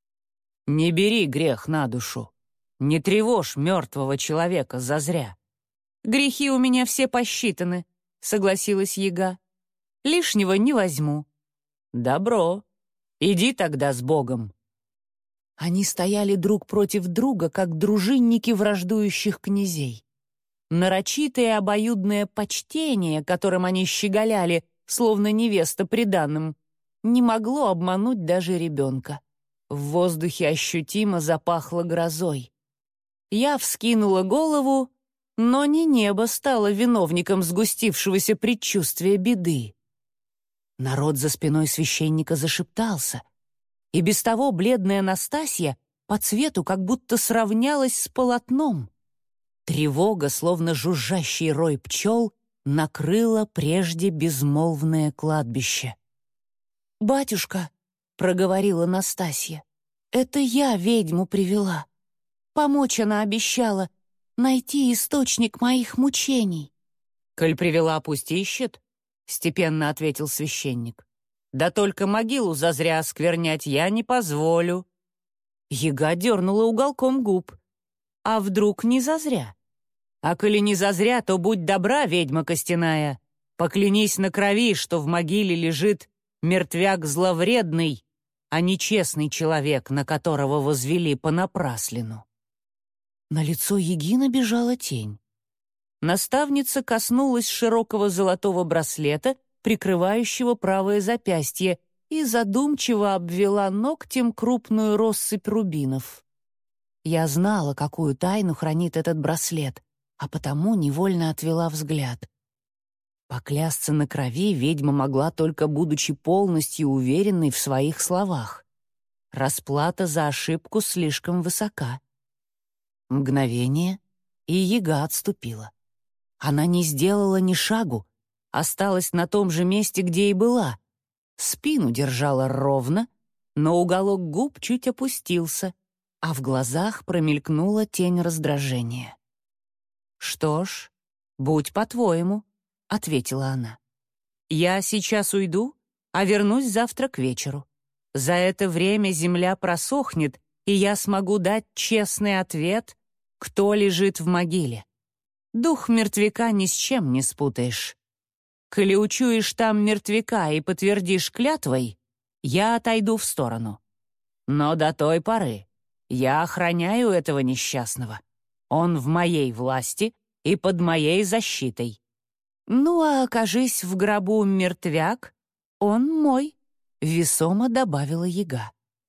«Не бери грех на душу. Не тревожь мертвого человека зазря».
«Грехи у меня все посчитаны», — согласилась Яга. «Лишнего не возьму».
«Добро. Иди тогда с Богом».
Они стояли друг против друга, как дружинники враждующих князей. Нарочитое обоюдное почтение, которым они щеголяли, словно невеста приданым, не могло обмануть даже ребенка. В воздухе ощутимо запахло грозой. Я вскинула голову, но не небо стало виновником сгустившегося предчувствия беды. Народ за спиной священника зашептался, и без того бледная Настасья по цвету как будто сравнялась с полотном. Тревога, словно жужжащий рой пчел, накрыла прежде безмолвное кладбище. «Батюшка», — проговорила Настасья, — «это я ведьму привела. Помочь она обещала, найти источник моих мучений».
«Коль привела, пусть ищет», — степенно ответил священник. «Да только могилу зазря осквернять я не позволю».
Яга дернула уголком губ. «А вдруг не зазря?»
«А коли не зазря, то будь добра, ведьма костяная, поклянись на крови, что в могиле лежит мертвяк зловредный, а не честный человек, на которого возвели понапраслину».
На лицо Яги набежала тень. Наставница коснулась широкого золотого браслета, прикрывающего правое запястье, и задумчиво обвела ногтем крупную россыпь рубинов. Я знала, какую тайну хранит этот браслет, а потому невольно отвела взгляд. Поклясться на крови ведьма могла только будучи полностью уверенной в своих словах. Расплата за ошибку слишком высока. Мгновение, и Яга отступила. Она не сделала ни шагу, осталась на том же месте, где и была. Спину держала ровно, но уголок губ чуть опустился, а в глазах промелькнула тень раздражения. «Что ж, будь по-твоему», — ответила она. «Я сейчас уйду, а вернусь завтра к вечеру. За это время земля просохнет, и я смогу дать честный ответ, кто лежит в могиле. Дух мертвяка ни с чем не спутаешь. Коли учуешь там мертвяка и подтвердишь клятвой, я отойду в сторону. Но до той поры я охраняю этого несчастного. Он в моей власти и под моей защитой. Ну, а окажись в гробу мертвяк, он мой», — весомо добавила Яга.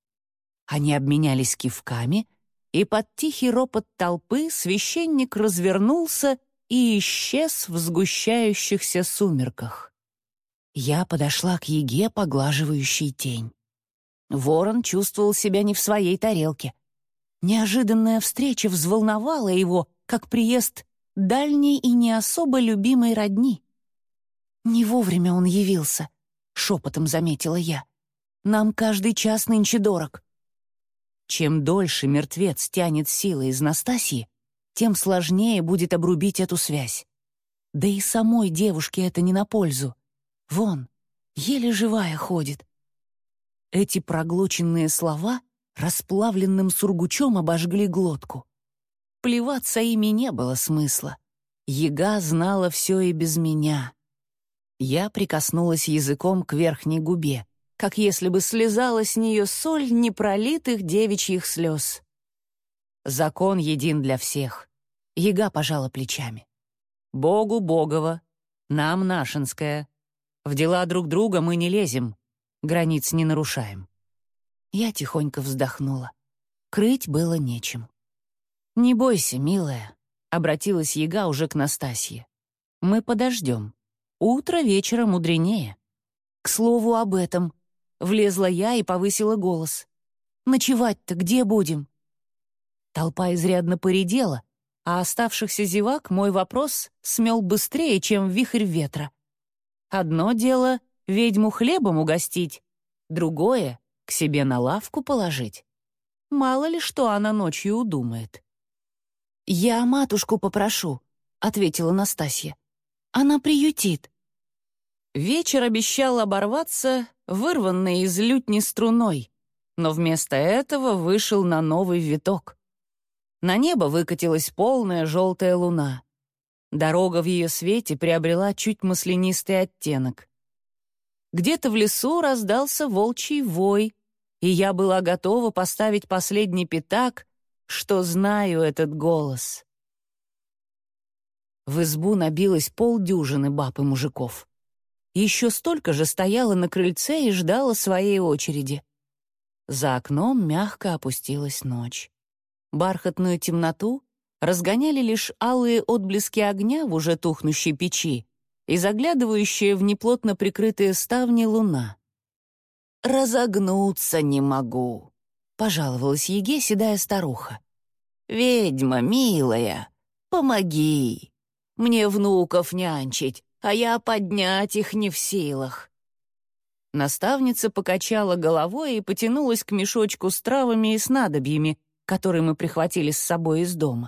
Они обменялись кивками, и под тихий ропот толпы священник развернулся и исчез в сгущающихся сумерках. Я подошла к Яге, поглаживающей тень. Ворон чувствовал себя не в своей тарелке. Неожиданная встреча взволновала его, как приезд дальней и не особо любимой родни. «Не вовремя он явился», — шепотом заметила я. «Нам каждый час нынче дорог». Чем дольше мертвец тянет силы из Настасьи, тем сложнее будет обрубить эту связь. Да и самой девушке это не на пользу. Вон, еле живая ходит. Эти проглоченные слова расплавленным сургучом обожгли глотку. Плеваться ими не было смысла. Яга знала все и без меня. Я прикоснулась языком к верхней губе, как если бы слезала с нее соль непролитых девичьих слез. Закон един для всех. Яга пожала плечами. Богу богово, нам нашинское. В дела друг друга мы не лезем, границ не нарушаем. Я тихонько вздохнула. Крыть было нечем. «Не бойся, милая», — обратилась яга уже к Настасье. «Мы подождем. Утро вечера мудренее». «К слову об этом», — влезла я и повысила голос. «Ночевать-то где будем?» Толпа изрядно поредела, а оставшихся зевак мой вопрос смел быстрее, чем вихрь ветра. Одно дело — ведьму хлебом угостить, другое — к себе на лавку положить. Мало ли что она ночью удумает. «Я матушку попрошу», — ответила Настасья. «Она приютит». Вечер обещал оборваться, вырванный из лютни струной, но вместо этого вышел на новый виток. На небо выкатилась полная желтая луна. Дорога в ее свете приобрела чуть маслянистый оттенок. Где-то в лесу раздался волчий вой, и я была готова поставить последний пятак, что знаю этот голос. В избу набилось полдюжины баб и мужиков. Еще столько же стояло на крыльце и ждало своей очереди. За окном мягко опустилась ночь. Бархатную темноту разгоняли лишь алые отблески огня в уже тухнущей печи и заглядывающая в неплотно прикрытые ставни луна. «Разогнуться не могу», — пожаловалась Еге седая старуха. «Ведьма, милая, помоги. Мне внуков нянчить, а я поднять их не в силах». Наставница покачала головой и потянулась к мешочку с травами и снадобьями, который мы прихватили с собой из дома.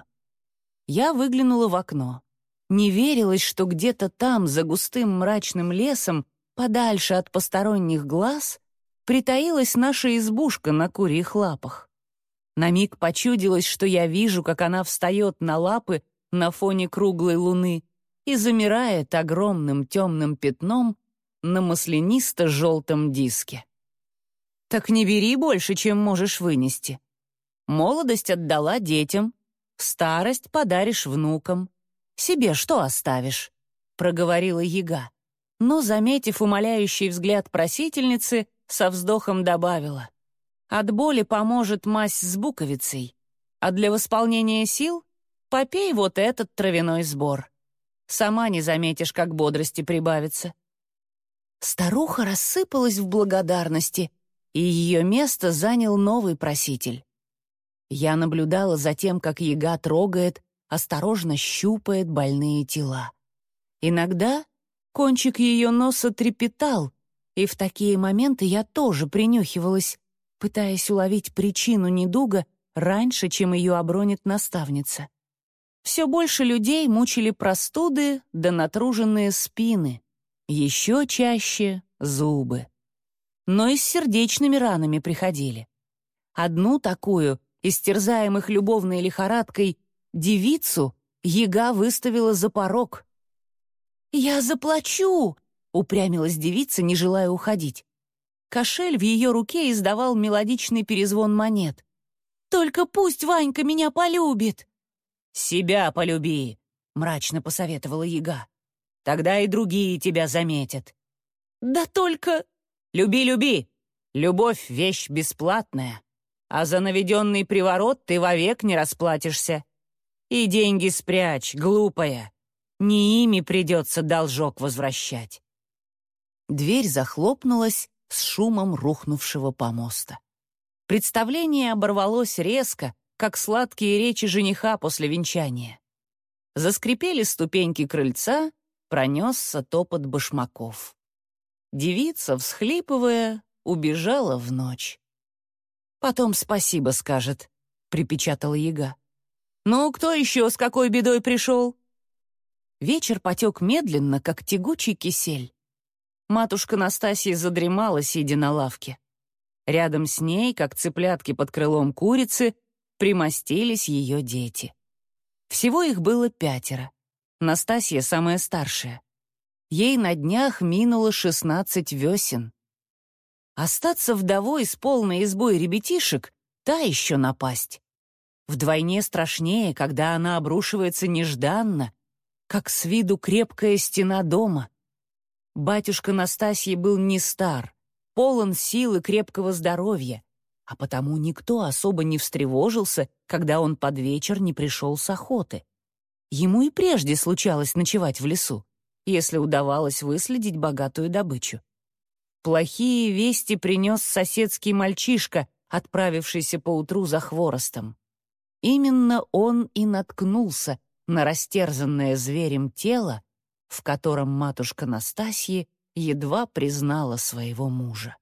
Я выглянула в окно. Не верилось, что где-то там, за густым мрачным лесом, подальше от посторонних глаз, притаилась наша избушка на курьих лапах. На миг почудилось, что я вижу, как она встает на лапы на фоне круглой луны и замирает огромным темным пятном на маслянисто-желтом диске. «Так не бери больше, чем можешь вынести. Молодость отдала детям, старость подаришь внукам. Себе что оставишь?» — проговорила яга. Но, заметив умоляющий взгляд просительницы, со вздохом добавила: «От боли поможет мазь с буковицей, а для восполнения сил попей вот этот травяной сбор. Сама не заметишь, как бодрости прибавится». Старуха рассыпалась в благодарности, и ее место занял новый проситель. Я наблюдала за тем, как яга трогает, осторожно щупает больные тела. Иногда кончик ее носа трепетал, и в такие моменты я тоже принюхивалась, пытаясь уловить причину недуга раньше, чем ее обронит наставница. Все больше людей мучили простуды да натруженные спины, еще чаще — зубы. Но и с сердечными ранами приходили. Одну такую, истерзаемых любовной лихорадкой, девицу яга выставила за порог. «Я заплачу!» — упрямилась девица, не желая уходить. Кошель в ее руке издавал мелодичный перезвон монет. «Только пусть Ванька меня полюбит!» «Себя полюби!» — мрачно посоветовала яга. «Тогда и другие тебя заметят». «Да только...» «Люби, люби! Любовь — вещь бесплатная, а за наведенный приворот ты вовек не расплатишься. И деньги спрячь, глупая. Не ими придется должок возвращать». Дверь захлопнулась с шумом рухнувшего помоста. Представление оборвалось резко, как сладкие речи жениха после венчания. Заскрипели ступеньки крыльца, пронесся топот башмаков. Девица, всхлипывая, убежала в ночь. «Потом спасибо скажет», — припечатала яга. «Ну, кто еще с какой бедой пришел?» Вечер потек медленно, как тягучий кисель. Матушка Настасья задремала, сидя на лавке. Рядом с ней, как цыплятки под крылом курицы, примостились ее дети. Всего их было 5. Настасья самая старшая. Ей на днях минуло 16 весен. Остаться вдовой с полной избой ребятишек — та еще напасть. Вдвойне страшнее, когда она обрушивается нежданно, как с виду крепкая стена дома. Батюшка Настасьи был не стар, полон сил и крепкого здоровья, а потому никто особо не встревожился, когда он под вечер не пришел с охоты. Ему и прежде случалось ночевать в лесу, если удавалось выследить богатую добычу. Плохие вести принес соседский мальчишка, отправившийся поутру за хворостом. Именно он и наткнулся на растерзанное зверем тело, в котором матушка Настасья едва признала своего мужа.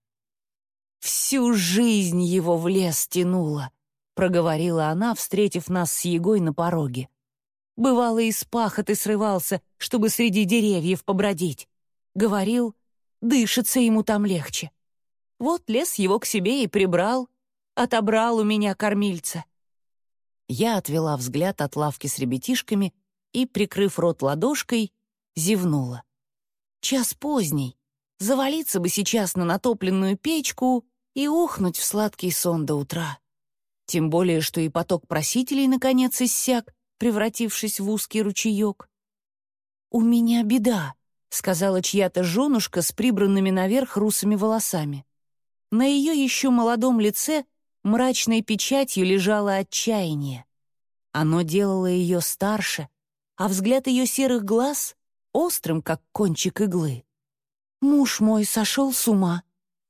«Всю жизнь его в лес тянуло», — проговорила она, встретив нас с Егой на пороге. «Бывало, из пахоты срывался, чтобы среди деревьев побродить. Говорил, дышится ему там легче. Вот лес его к себе и прибрал, отобрал у меня кормильца». Я отвела взгляд от лавки с ребятишками и, прикрыв рот ладошкой, зевнула. Час поздний, завалиться бы сейчас на натопленную печку и ухнуть в сладкий сон до утра. Тем более, что и поток просителей наконец иссяк, превратившись в узкий ручеек. «У меня беда», — сказала чья-то женушка с прибранными наверх русыми волосами. На ее еще молодом лице мрачной печатью лежало отчаяние. Оно делало ее старше, а взгляд ее серых глаз — острым, как кончик иглы. «Муж мой сошел с ума».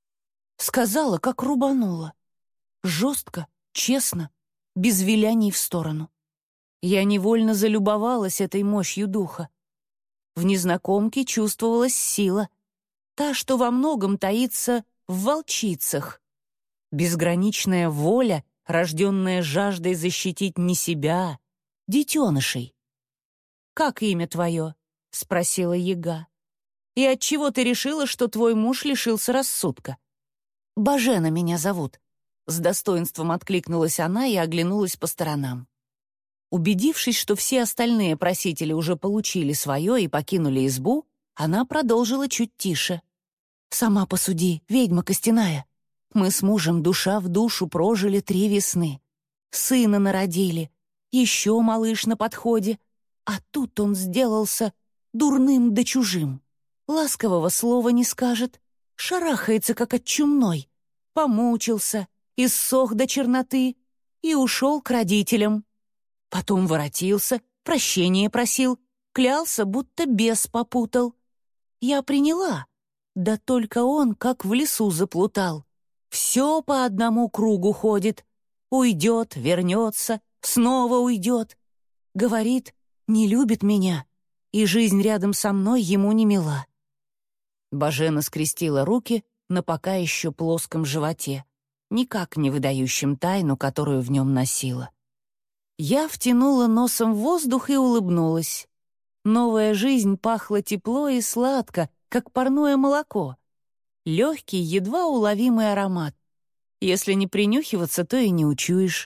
Сказала, как рубанула. Жестко, честно, без виляний в сторону. Я невольно залюбовалась этой мощью духа. В незнакомке чувствовалась сила, та, что во многом таится в волчицах. Безграничная воля, рожденная жаждой защитить не себя, детенышей. «Как имя твое?» — спросила Яга. «И отчего ты решила, что твой муж лишился рассудка?» «Бажена меня зовут», — с достоинством откликнулась она и оглянулась по сторонам. Убедившись, что все остальные просители уже получили свое и покинули избу, она продолжила чуть тише. «Сама посуди, ведьма костяная. Мы с мужем душа в душу прожили 3 весны. Сына народили, еще малыш на подходе. А тут он сделался дурным да чужим. Ласкового слова не скажет, шарахается, как от чумной. Помучился, иссох до черноты и ушел к родителям. Потом воротился, прощения просил, клялся, будто бес попутал. Я приняла, да только он как в лесу заплутал. Все по одному кругу ходит. Уйдет, вернется, снова уйдет. Говорит, не любит меня, и жизнь рядом со мной ему не мила». Бажена скрестила руки на пока еще плоском животе, никак не выдающем тайну, которую в нем носила. Я втянула носом в воздух и улыбнулась. Новая жизнь пахла тепло и сладко, как парное молоко. Легкий, едва уловимый аромат. Если не принюхиваться, то и не учуешь.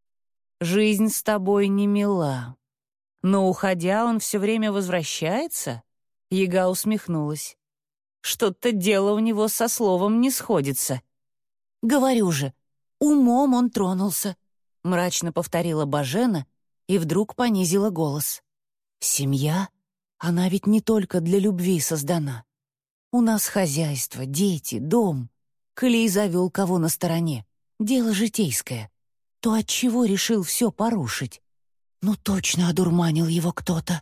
«Жизнь с тобой не мила. Но, уходя, он все время возвращается?» Яга усмехнулась. «Что-то дело у него со словом не сходится». «Говорю же, умом он тронулся», — мрачно повторила Бажена и вдруг понизила голос. «Семья, она ведь не только для любви создана. У нас хозяйство, дети, дом. Коли и завел кого на стороне, дело житейское, то отчего решил все порушить? Ну точно одурманил его кто-то».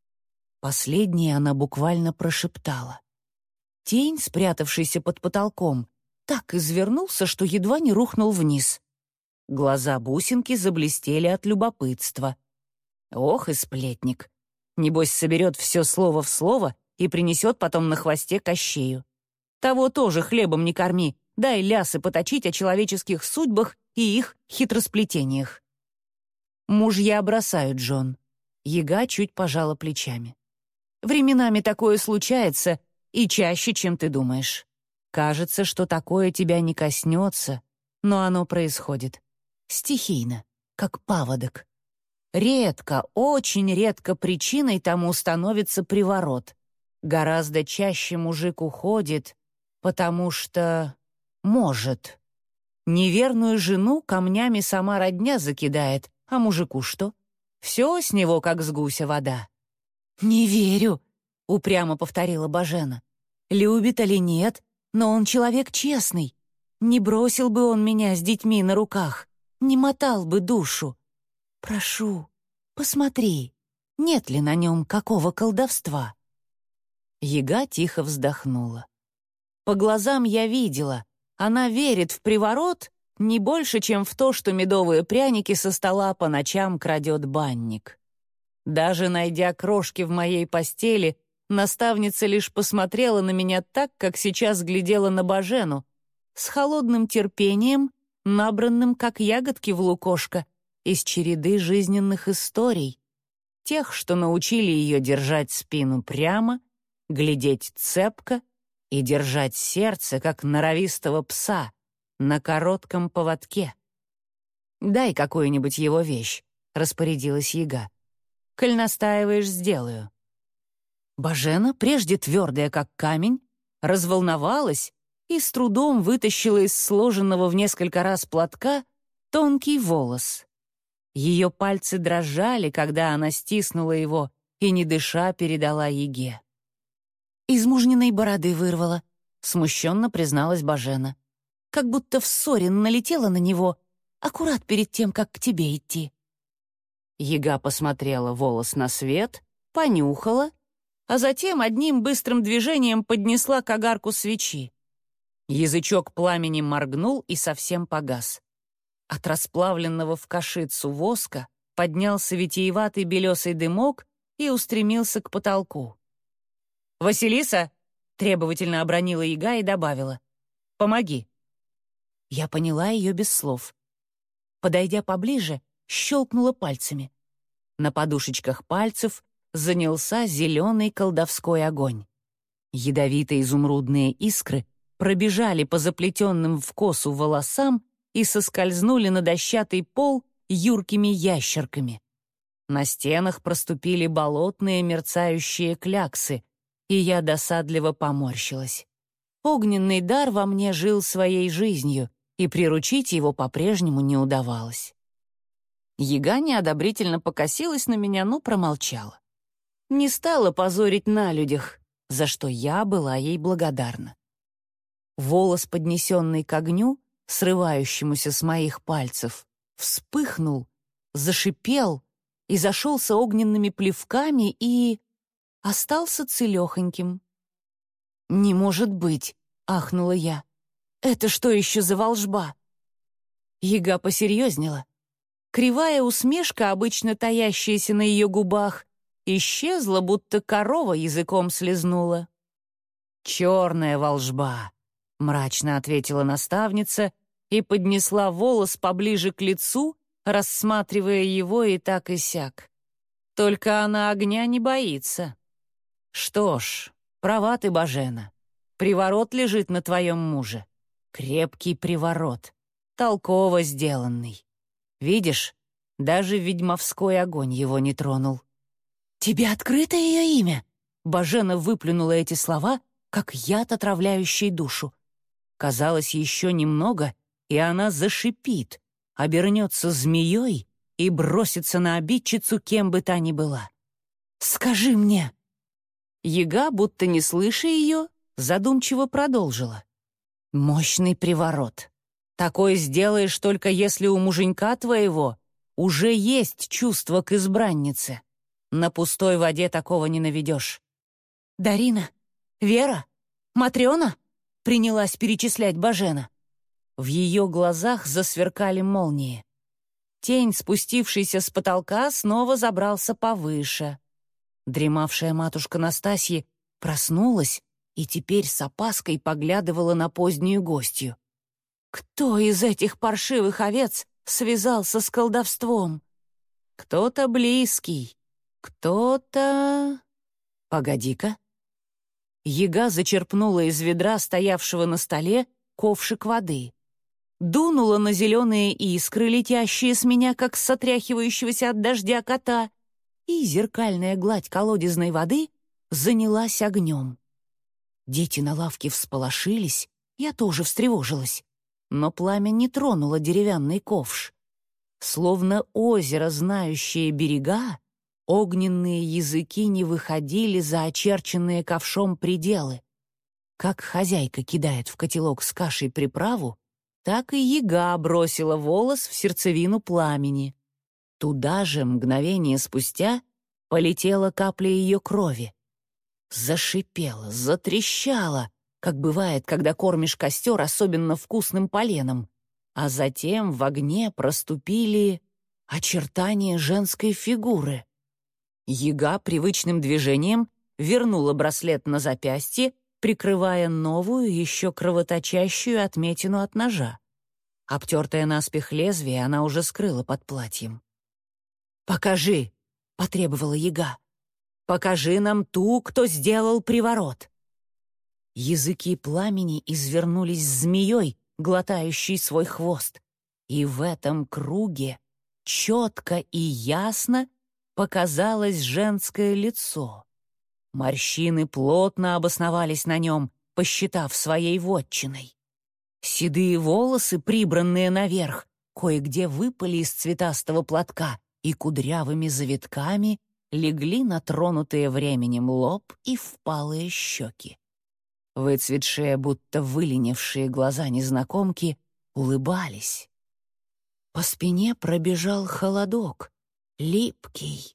Последнее она буквально прошептала. Тень, спрятавшийся под потолком, так извернулся, что едва не рухнул вниз. Глаза бусинки заблестели от любопытства. Ох и сплетник! Небось, соберет все слово в слово и принесет потом на хвосте Кощею. Того тоже хлебом не корми, дай лясы поточить о человеческих судьбах и их хитросплетениях. Мужья бросают Джон. Яга чуть пожала плечами. Временами такое случается, и чаще, чем ты думаешь. Кажется, что такое тебя не коснется, но оно происходит. Стихийно, как паводок. Редко, очень редко причиной тому становится приворот. Гораздо чаще мужик уходит, потому что может. Неверную жену камнями сама родня закидает, а мужику что? Все с него, как с гуся вода. «Не верю», — упрямо повторила Бажена. «Любит или нет, но он человек честный.
Не бросил бы он меня с детьми на руках, не мотал бы душу. Прошу, посмотри, нет ли на нем какого колдовства?»
Яга тихо вздохнула. По глазам я видела, она верит в приворот не больше, чем в то, что медовые пряники со стола по ночам крадет банник. Даже найдя крошки в моей постели, наставница лишь посмотрела на меня так, как сейчас глядела на Божену, с холодным терпением, набранным, как ягодки в лукошко, из череды жизненных историй, тех, что научили ее держать спину прямо, глядеть цепко и держать сердце, как норовистого пса, на коротком поводке. «Дай какую-нибудь его вещь», — распорядилась Яга. «Коль настаиваешь, сделаю». Божена, прежде твердая, как камень, разволновалась и с трудом вытащила из сложенного в несколько раз платка тонкий волос. Ее пальцы дрожали, когда она стиснула его и, не дыша, передала Яге. «Из мужниной бороды вырвала», — смущенно призналась Божена. «Как будто в ссоре налетела на него, аккурат перед тем, как к тебе идти». Яга посмотрела волос на свет, понюхала, а затем одним быстрым движением поднесла к огарку свечи. Язычок пламени моргнул и совсем погас. От расплавленного в кашицу воска поднялся витиеватый белесый дымок и устремился к потолку. «Василиса!» — требовательно обронила Яга и добавила. «Помоги». Я поняла ее без слов. Подойдя поближе, щелкнула пальцами. На подушечках пальцев занялся зеленый колдовской огонь. Ядовитые изумрудные искры пробежали по заплетенным в косу волосам и соскользнули на дощатый пол юркими ящерками. На стенах проступили болотные мерцающие кляксы, и я досадливо поморщилась. Огненный дар во мне жил своей жизнью, и приручить его по-прежнему не удавалось. Яга неодобрительно покосилась на меня, но промолчала. Не стала позорить на людях, за что я была ей благодарна. Волос, поднесенный к огню, срывающемуся с моих пальцев, вспыхнул, зашипел и зашелся огненными плевками и остался целехоньким. «Не может быть!» — ахнула я. «Это что еще за волжба?» Яга посерьезнела. Кривая усмешка, обычно таящаяся на ее губах, исчезла, будто корова языком слезнула. «Черная волжба», — мрачно ответила наставница и поднесла волос поближе к лицу, рассматривая его и так и сяк. «Только она огня не боится». «Что ж, права ты, Божена. Приворот лежит на твоем муже. Крепкий приворот, толково сделанный. Видишь, даже ведьмовской огонь его не тронул». «Тебе открыто ее имя?» Божена выплюнула эти слова, как яд, отравляющий душу. Казалось, еще немного, и она зашипит, обернется змеей и бросится на обидчицу, кем бы та ни была. «Скажи мне!» Яга, будто не слыша ее, задумчиво продолжила. «Мощный приворот. Такое сделаешь только если у муженька твоего уже есть чувство к избраннице. На пустой воде такого не наведешь». «Дарина? Вера? Матрена?» — принялась перечислять Божена. В ее глазах засверкали молнии. Тень, спустившийся с потолка, снова забрался повыше. Дремавшая матушка Настасьи проснулась и теперь с опаской поглядывала на позднюю гостью. Кто из этих паршивых овец связался с колдовством? Кто-то близкий, кто-то... Погоди-ка. Яга зачерпнула из ведра, стоявшего на столе, ковшик воды. Дунула на зеленые искры, летящие с меня, как с отряхивающегося от дождя кота, и зеркальная гладь колодезной воды занялась огнем. Дети на лавке всполошились, я тоже встревожилась. Но пламя не тронуло деревянный ковш. Словно озеро, знающее берега, огненные языки не выходили за очерченные ковшом пределы. Как хозяйка кидает в котелок с кашей приправу, Так и яга бросила волос в сердцевину пламени. Туда же, мгновение спустя, полетела капля ее крови. Зашипела, затрещала, как бывает, когда кормишь костер особенно вкусным поленом, а затем в огне проступили очертания женской фигуры. Яга привычным движением вернула браслет на запястье, прикрывая новую, еще кровоточащую отметину от ножа. Обтертое наспех лезвие она уже скрыла под платьем. «Покажи!» — потребовала яга. «Покажи нам ту, кто сделал приворот!» Языки пламени извернулись змеей, глотающей свой хвост, и в этом круге четко и ясно показалось женское лицо. Морщины плотно обосновались на нем, посчитав своей вотчиной. Седые волосы, прибранные наверх, кое-где выпали из цветастого платка и кудрявыми завитками легли на тронутые временем лоб и впалые щеки. Выцветшие, будто выленившие глаза незнакомки улыбались. По спине пробежал холодок, липкий,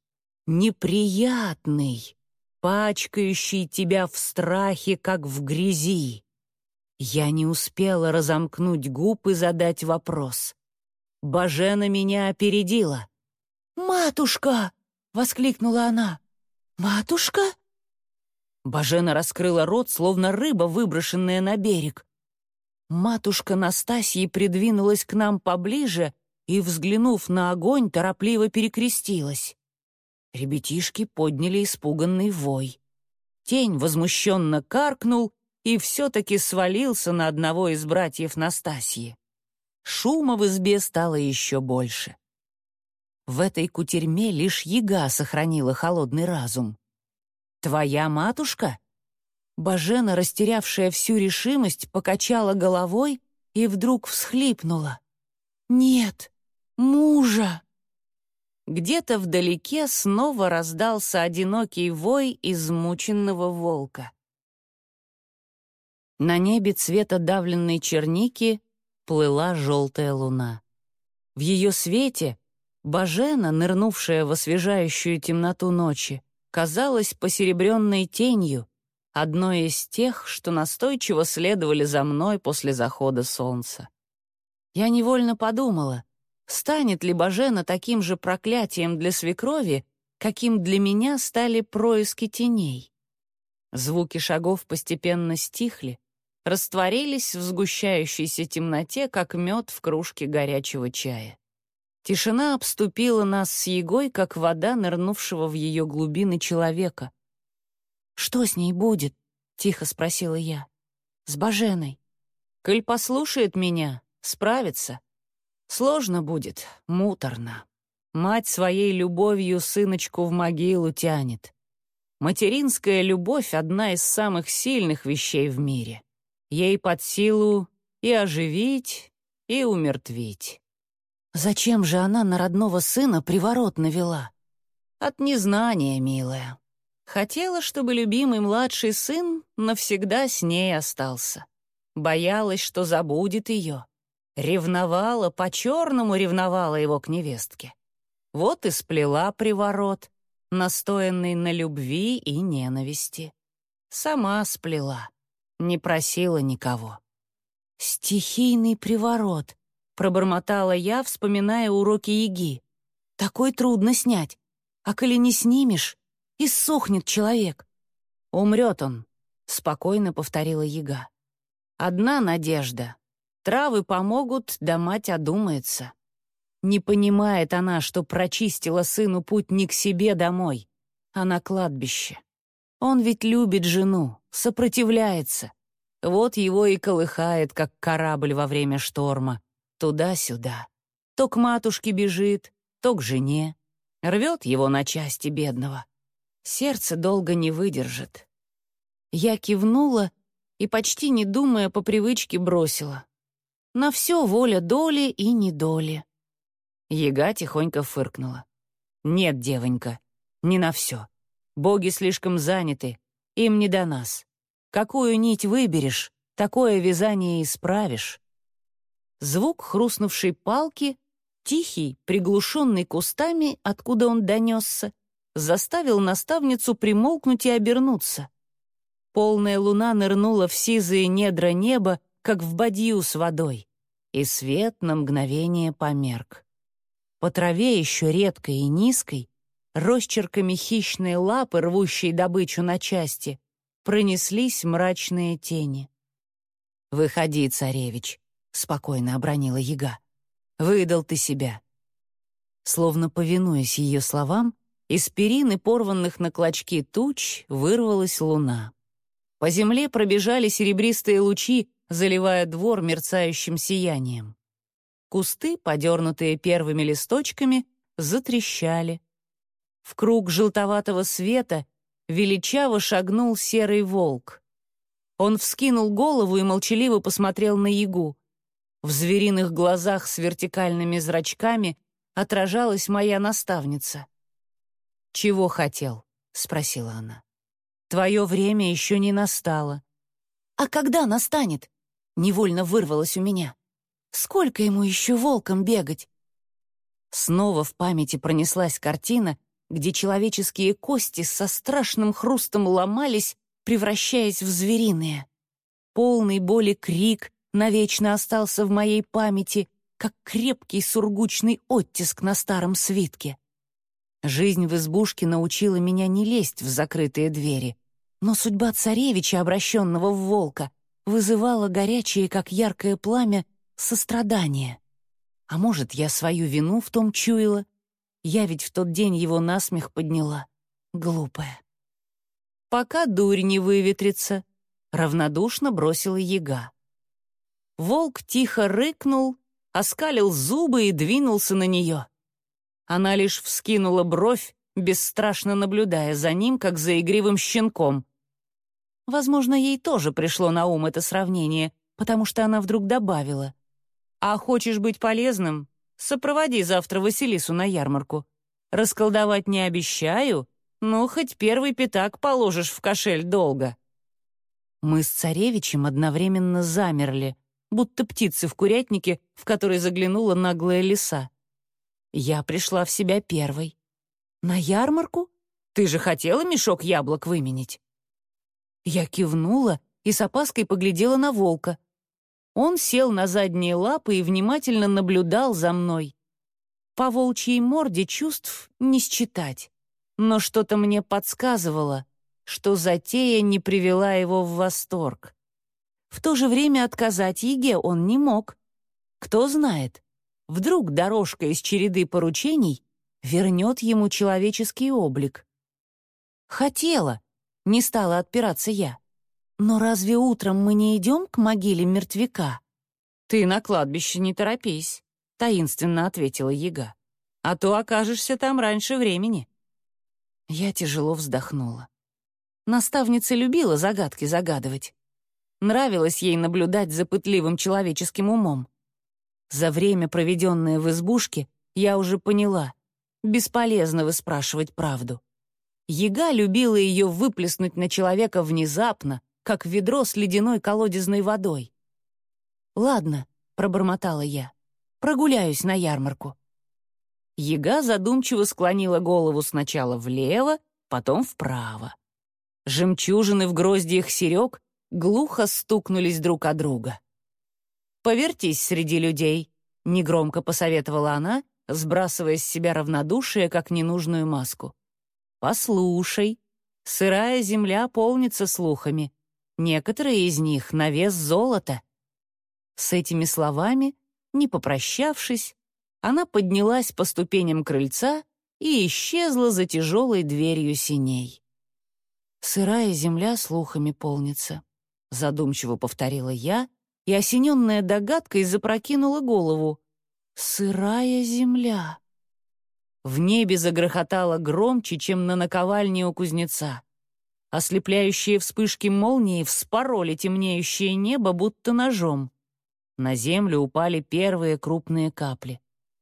неприятный, пачкающий тебя в страхе, как в грязи. Я не успела разомкнуть губ и задать вопрос. Божена меня опередила. «Матушка!» — воскликнула она. «Матушка?» Божена раскрыла рот, словно рыба, выброшенная на берег. Матушка Настасья придвинулась к нам поближе и, взглянув на огонь, торопливо перекрестилась. Ребятишки подняли испуганный вой. Тень возмущенно каркнул и все-таки свалился на одного из братьев Настасьи. Шума в избе стало еще больше. В этой кутерьме лишь яга сохранила холодный разум. «Твоя матушка?» Божена, растерявшая всю решимость, покачала головой и вдруг всхлипнула. «Нет, мужа!» Где-то вдалеке снова раздался одинокий вой измученного волка. На небе цвета давленной черники плыла желтая луна. В ее свете Божена, нырнувшая в освежающую темноту ночи, казалась посеребренной тенью, одной из тех, что настойчиво следовали за мной после захода солнца. Я невольно подумала, станет ли Божена таким же проклятием для свекрови, каким для меня стали происки теней. Звуки шагов постепенно стихли, растворились в сгущающейся темноте, как мед в кружке горячего чая. Тишина обступила нас с ягой, как вода, нырнувшего в ее глубины человека. «Что с ней будет?» — тихо спросила я. «С Боженой. Коль послушает меня, справится. Сложно будет, муторно. Мать своей любовью сыночку в могилу тянет. Материнская любовь — одна из самых сильных вещей в мире. Ей под силу и оживить, и умертвить. Зачем же она на родного сына приворот навела? От незнания, милая. Хотела, чтобы любимый младший сын навсегда с ней остался. Боялась, что забудет ее. Ревновала, по-черному ревновала его к невестке. Вот и сплела приворот, настоянный на любви и ненависти. Сама сплела, не просила никого. «Стихийный приворот», — пробормотала я, вспоминая уроки яги. «Такой трудно снять, а коли не снимешь, иссохнет человек». «Умрет он», — спокойно повторила яга. «Одна надежда. Травы помогут, да мать одумается. Не понимает она, что прочистила сыну путь не к себе домой, а на кладбище. Он ведь любит жену, сопротивляется. Вот его и колыхает, как корабль во время шторма, туда-сюда. То к матушке бежит, то к жене. Рвет его на части бедного. Сердце долго не выдержит». Я кивнула и, почти не думая, по привычке бросила. На все воля доли и недоли. Яга тихонько фыркнула. «Нет, девонька, не на все. Боги слишком заняты, им не до нас. Какую нить выберешь, такое вязание исправишь». Звук хрустнувшей палки, тихий, приглушенный кустами, откуда он донесся, заставил наставницу примолкнуть и обернуться. Полная луна нырнула в сизые недра неба, как в бадью с водой, и свет на мгновение померк. По траве еще редкой и низкой, росчерками хищной лапы, рвущей добычу на части, пронеслись мрачные тени. «Выходи, царевич», — спокойно обронила яга. «Выдал ты себя». Словно повинуясь ее словам, из перины, порванных на клочки туч, вырвалась луна. По земле пробежали серебристые лучи, заливая двор мерцающим сиянием. Кусты, подернутые первыми листочками, затрещали. В круг желтоватого света величаво шагнул серый волк. Он вскинул голову и молчаливо посмотрел на ягу. В звериных глазах с вертикальными зрачками отражалась моя наставница. «Чего хотел?» — спросила она. «Твое время еще не настало». «А когда настанет?» — невольно вырвалось у меня. «Сколько ему еще волком бегать?» Снова в памяти пронеслась картина, где человеческие кости со страшным хрустом ломались, превращаясь в звериные. Полный боли крик навечно остался в моей памяти, как крепкий сургучный оттиск на старом свитке. Жизнь в избушке научила меня не лезть в закрытые двери, но судьба царевича, обращенного в волка, вызывала горячее, как яркое пламя, сострадание. А может, я свою вину в том чуяла? Я ведь в тот день его насмех подняла. Глупая. «Пока дурь не выветрится», — равнодушно бросила яга. Волк тихо рыкнул, оскалил зубы и двинулся на нее. Она лишь вскинула бровь, бесстрашно наблюдая за ним, как за игривым щенком. Возможно, ей тоже пришло на ум это сравнение, потому что она вдруг добавила: «А хочешь быть полезным? Сопроводи завтра Василису на ярмарку. Расколдовать не обещаю, но хоть первый пятак положишь в кошель долго». Мы с царевичем одновременно замерли, будто птицы в курятнике, в который заглянула наглая лиса. Я пришла в себя первой. «На ярмарку? Ты же хотела мешок яблок выменить?» Я кивнула и с опаской поглядела на волка. Он сел на задние лапы и внимательно наблюдал за мной. По волчьей морде чувств не считать, но что-то мне подсказывало, что затея не привела его в восторг. В то же время отказать яге он не мог. Кто знает, вдруг дорожка из череды поручений вернет ему человеческий облик. Хотела, не стала отпираться я. Но разве утром мы не идем к могиле мертвяка? «Ты на кладбище не торопись», — таинственно ответила яга. «А то окажешься там раньше времени». Я тяжело вздохнула. Наставница любила загадки загадывать. Нравилось ей наблюдать за пытливым человеческим умом. За время, проведенное в избушке, я уже поняла, бесполезно выспрашивать правду. Яга любила ее выплеснуть на человека внезапно, как ведро с ледяной колодезной водой. «Ладно», — пробормотала я, — «прогуляюсь на ярмарку». Яга задумчиво склонила голову сначала влево, потом вправо. Жемчужины в гроздьях серег глухо стукнулись друг о друга. «Повертись среди людей», — негромко посоветовала она, сбрасывая с себя равнодушие, как ненужную маску. «Послушай, сырая земля полнится слухами. Некоторые из них на вес золота». С этими словами, не попрощавшись, она поднялась по ступеням крыльца и исчезла за тяжелой дверью сеней. «Сырая земля слухами полнится», — задумчиво повторила я и, осененная догадкой, запрокинула голову. «Сырая земля». В небе загрохотало громче, чем на наковальне у кузнеца. Ослепляющие вспышки молнии вспороли темнеющее небо, будто ножом. На землю упали первые крупные капли.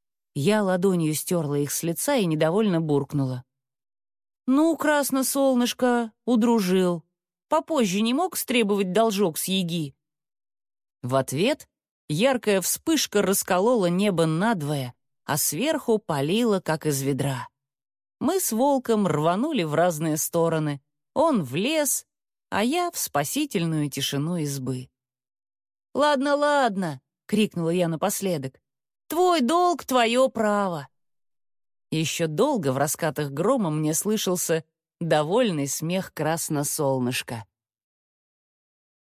Я ладонью стерла их с лица и недовольно буркнула. «Ну, красно-солнышко, удружил. Попозже не мог стребовать должок с яги?» В ответ
яркая вспышка расколола небо надвое, а сверху палила, как из ведра. Мы с волком рванули в разные стороны. Он в лес, а я в спасительную тишину избы. «Ладно, ладно!» — крикнула я напоследок. «Твой долг — твое право!» Еще долго в раскатах грома мне слышался довольный смех красносолнышка.